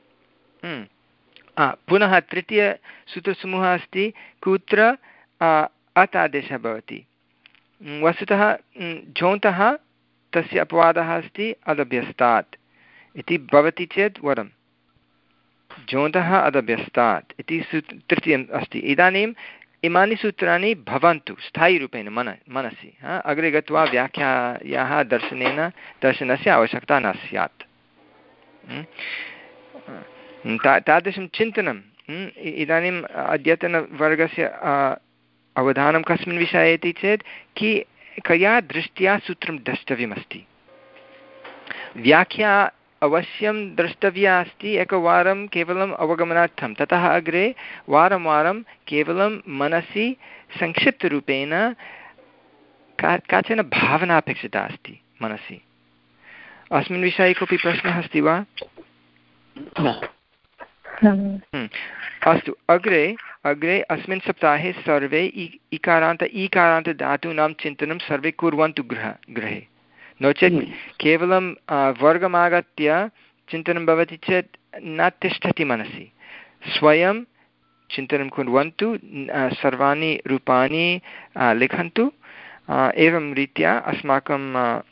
पुनः तृतीयसूत्रसमूहः अस्ति कुत्र अत् आदेशः भवति। वस्तुतः झोन्तः तस्य अपवादः अस्ति अदभ्यस्तात् इति भवति चेत् वरं झोन्तः अदभ्यस्तात् इति सूत्र तृतीयम् अस्ति। इदानीम् इमानि सूत्राणि भवन्तु स्थायीरूपेण मन मनसि। अग्रे गत्वा व्याख्यायाः दर्शनेन दर्शनस्य आवश्यकता न स्यात्। ता तादृशं चिन्तनम् इदानीम् अद्यतनवर्गस्य अवधानं कस्मिन् विषये इति चेत् कि कया दृष्ट्या सूत्रं द्रष्टव्यमस्ति। व्याख्या अवश्यं द्रष्टव्या अस्ति एकवारं केवलम् अवगमनार्थं, ततः अग्रे वारं वारं केवलं मनसि संक्षिप्तरूपेण का काचन भावना अपेक्षिता अस्ति मनसि। अस्मिन् विषये कोऽपि प्रश्नः अस्ति वा? अस्तु, अग्रे अग्रे अस्मिन् सप्ताहे सर्वे इ इकारान्त ईकारान्त धातूनां चिन्तनं सर्वे कुर्वन्तु गृह गृहे, नो चेत् केवलं वर्गमागत्य चिन्तनं भवति चेत् न तिष्ठति मनसि। स्वयं चिन्तनं कुर्वन्तु, सर्वाणि रूपाणि लिखन्तु। एवं रीत्या अस्माकं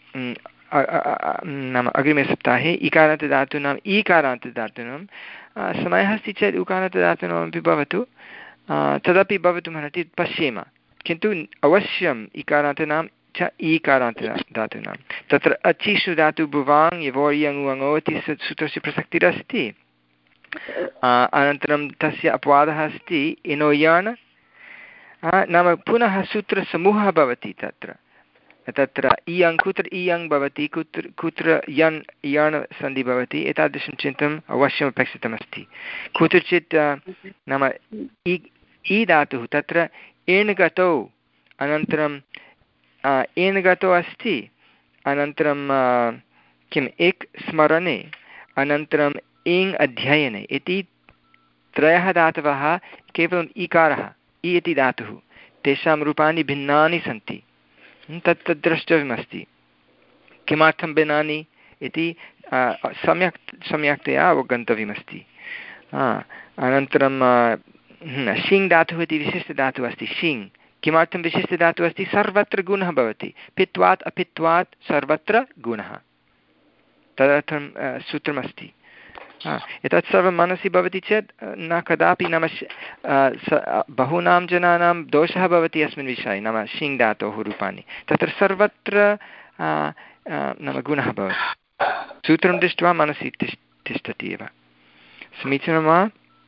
नाम अग्रिमे सप्ताहे इकारान्तदातूनाम् ईकारान्तदातूनां समयः अस्ति चेत् उकारान्तदातूनामपि भवतु, तदपि भवितुमर्हति, पश्येम। किन्तु अवश्यम् इकारान्तानां च ईकारान्तदातूनां तत्र अचिषु धातु भुवाङ् यवोर्यङ् वङो इति सूत्रस्य प्रसक्तिरस्ति। अनन्तरं तस्य अपवादः अस्ति इनो यण्, नाम पुनः सूत्रसमूहः भवति तत्र तत्र इयङ् कुत्र इयङ् भवति, कुत्र कुत्र यन् यण् सन्धि भवति, एतादृशं चिन्तनम् अवश्यम् अपेक्षितमस्ति। कुत्रचित् नाम इ इ धातुः तत्र एण् गतौ, अनन्तरम् एण् गतौ अस्ति, अनन्तरं किम् एक् स्मरणे, अनन्तरम् इङ् अध्ययने इति त्रयः धातवः केवलम् इकारः इ इति धातुः, तेषां रूपाणि भिन्नानि सन्ति। तत् तत् द्रष्टव्यमस्ति किमर्थं भिन्नानि इति सम्यक् सम्यक्तया अवगन्तव्यमस्ति। अनन्तरं शिङ् धातुः इति विशिष्टधातुः अस्ति। शिङ् किमर्थं विशिष्टधातुः अस्ति? सर्वत्र गुणः भवति, पित्वात् अपित्वात् सर्वत्र गुणः, तदर्थं सूत्रमस्ति। एतत् सर्वं मनसि भवति चेत् न कदापि नाम बहूनां जनानां दोषः भवति अस्मिन् विषये, नाम शिङ् धातोः रूपाणि तत्र सर्वत्र नाम गुणः भवति, सूत्रं दृष्ट्वा मनसि तिष् तिष्ठति एव। समीचीनं वा?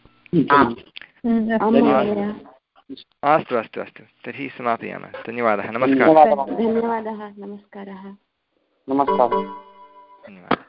अस्तु अस्तु अस्तु, तर्हि समापयामः। धन्यवादः, नमस्कारः। धन्यवादः, नमस्कारः। नमस्कारः। धन्यवादः।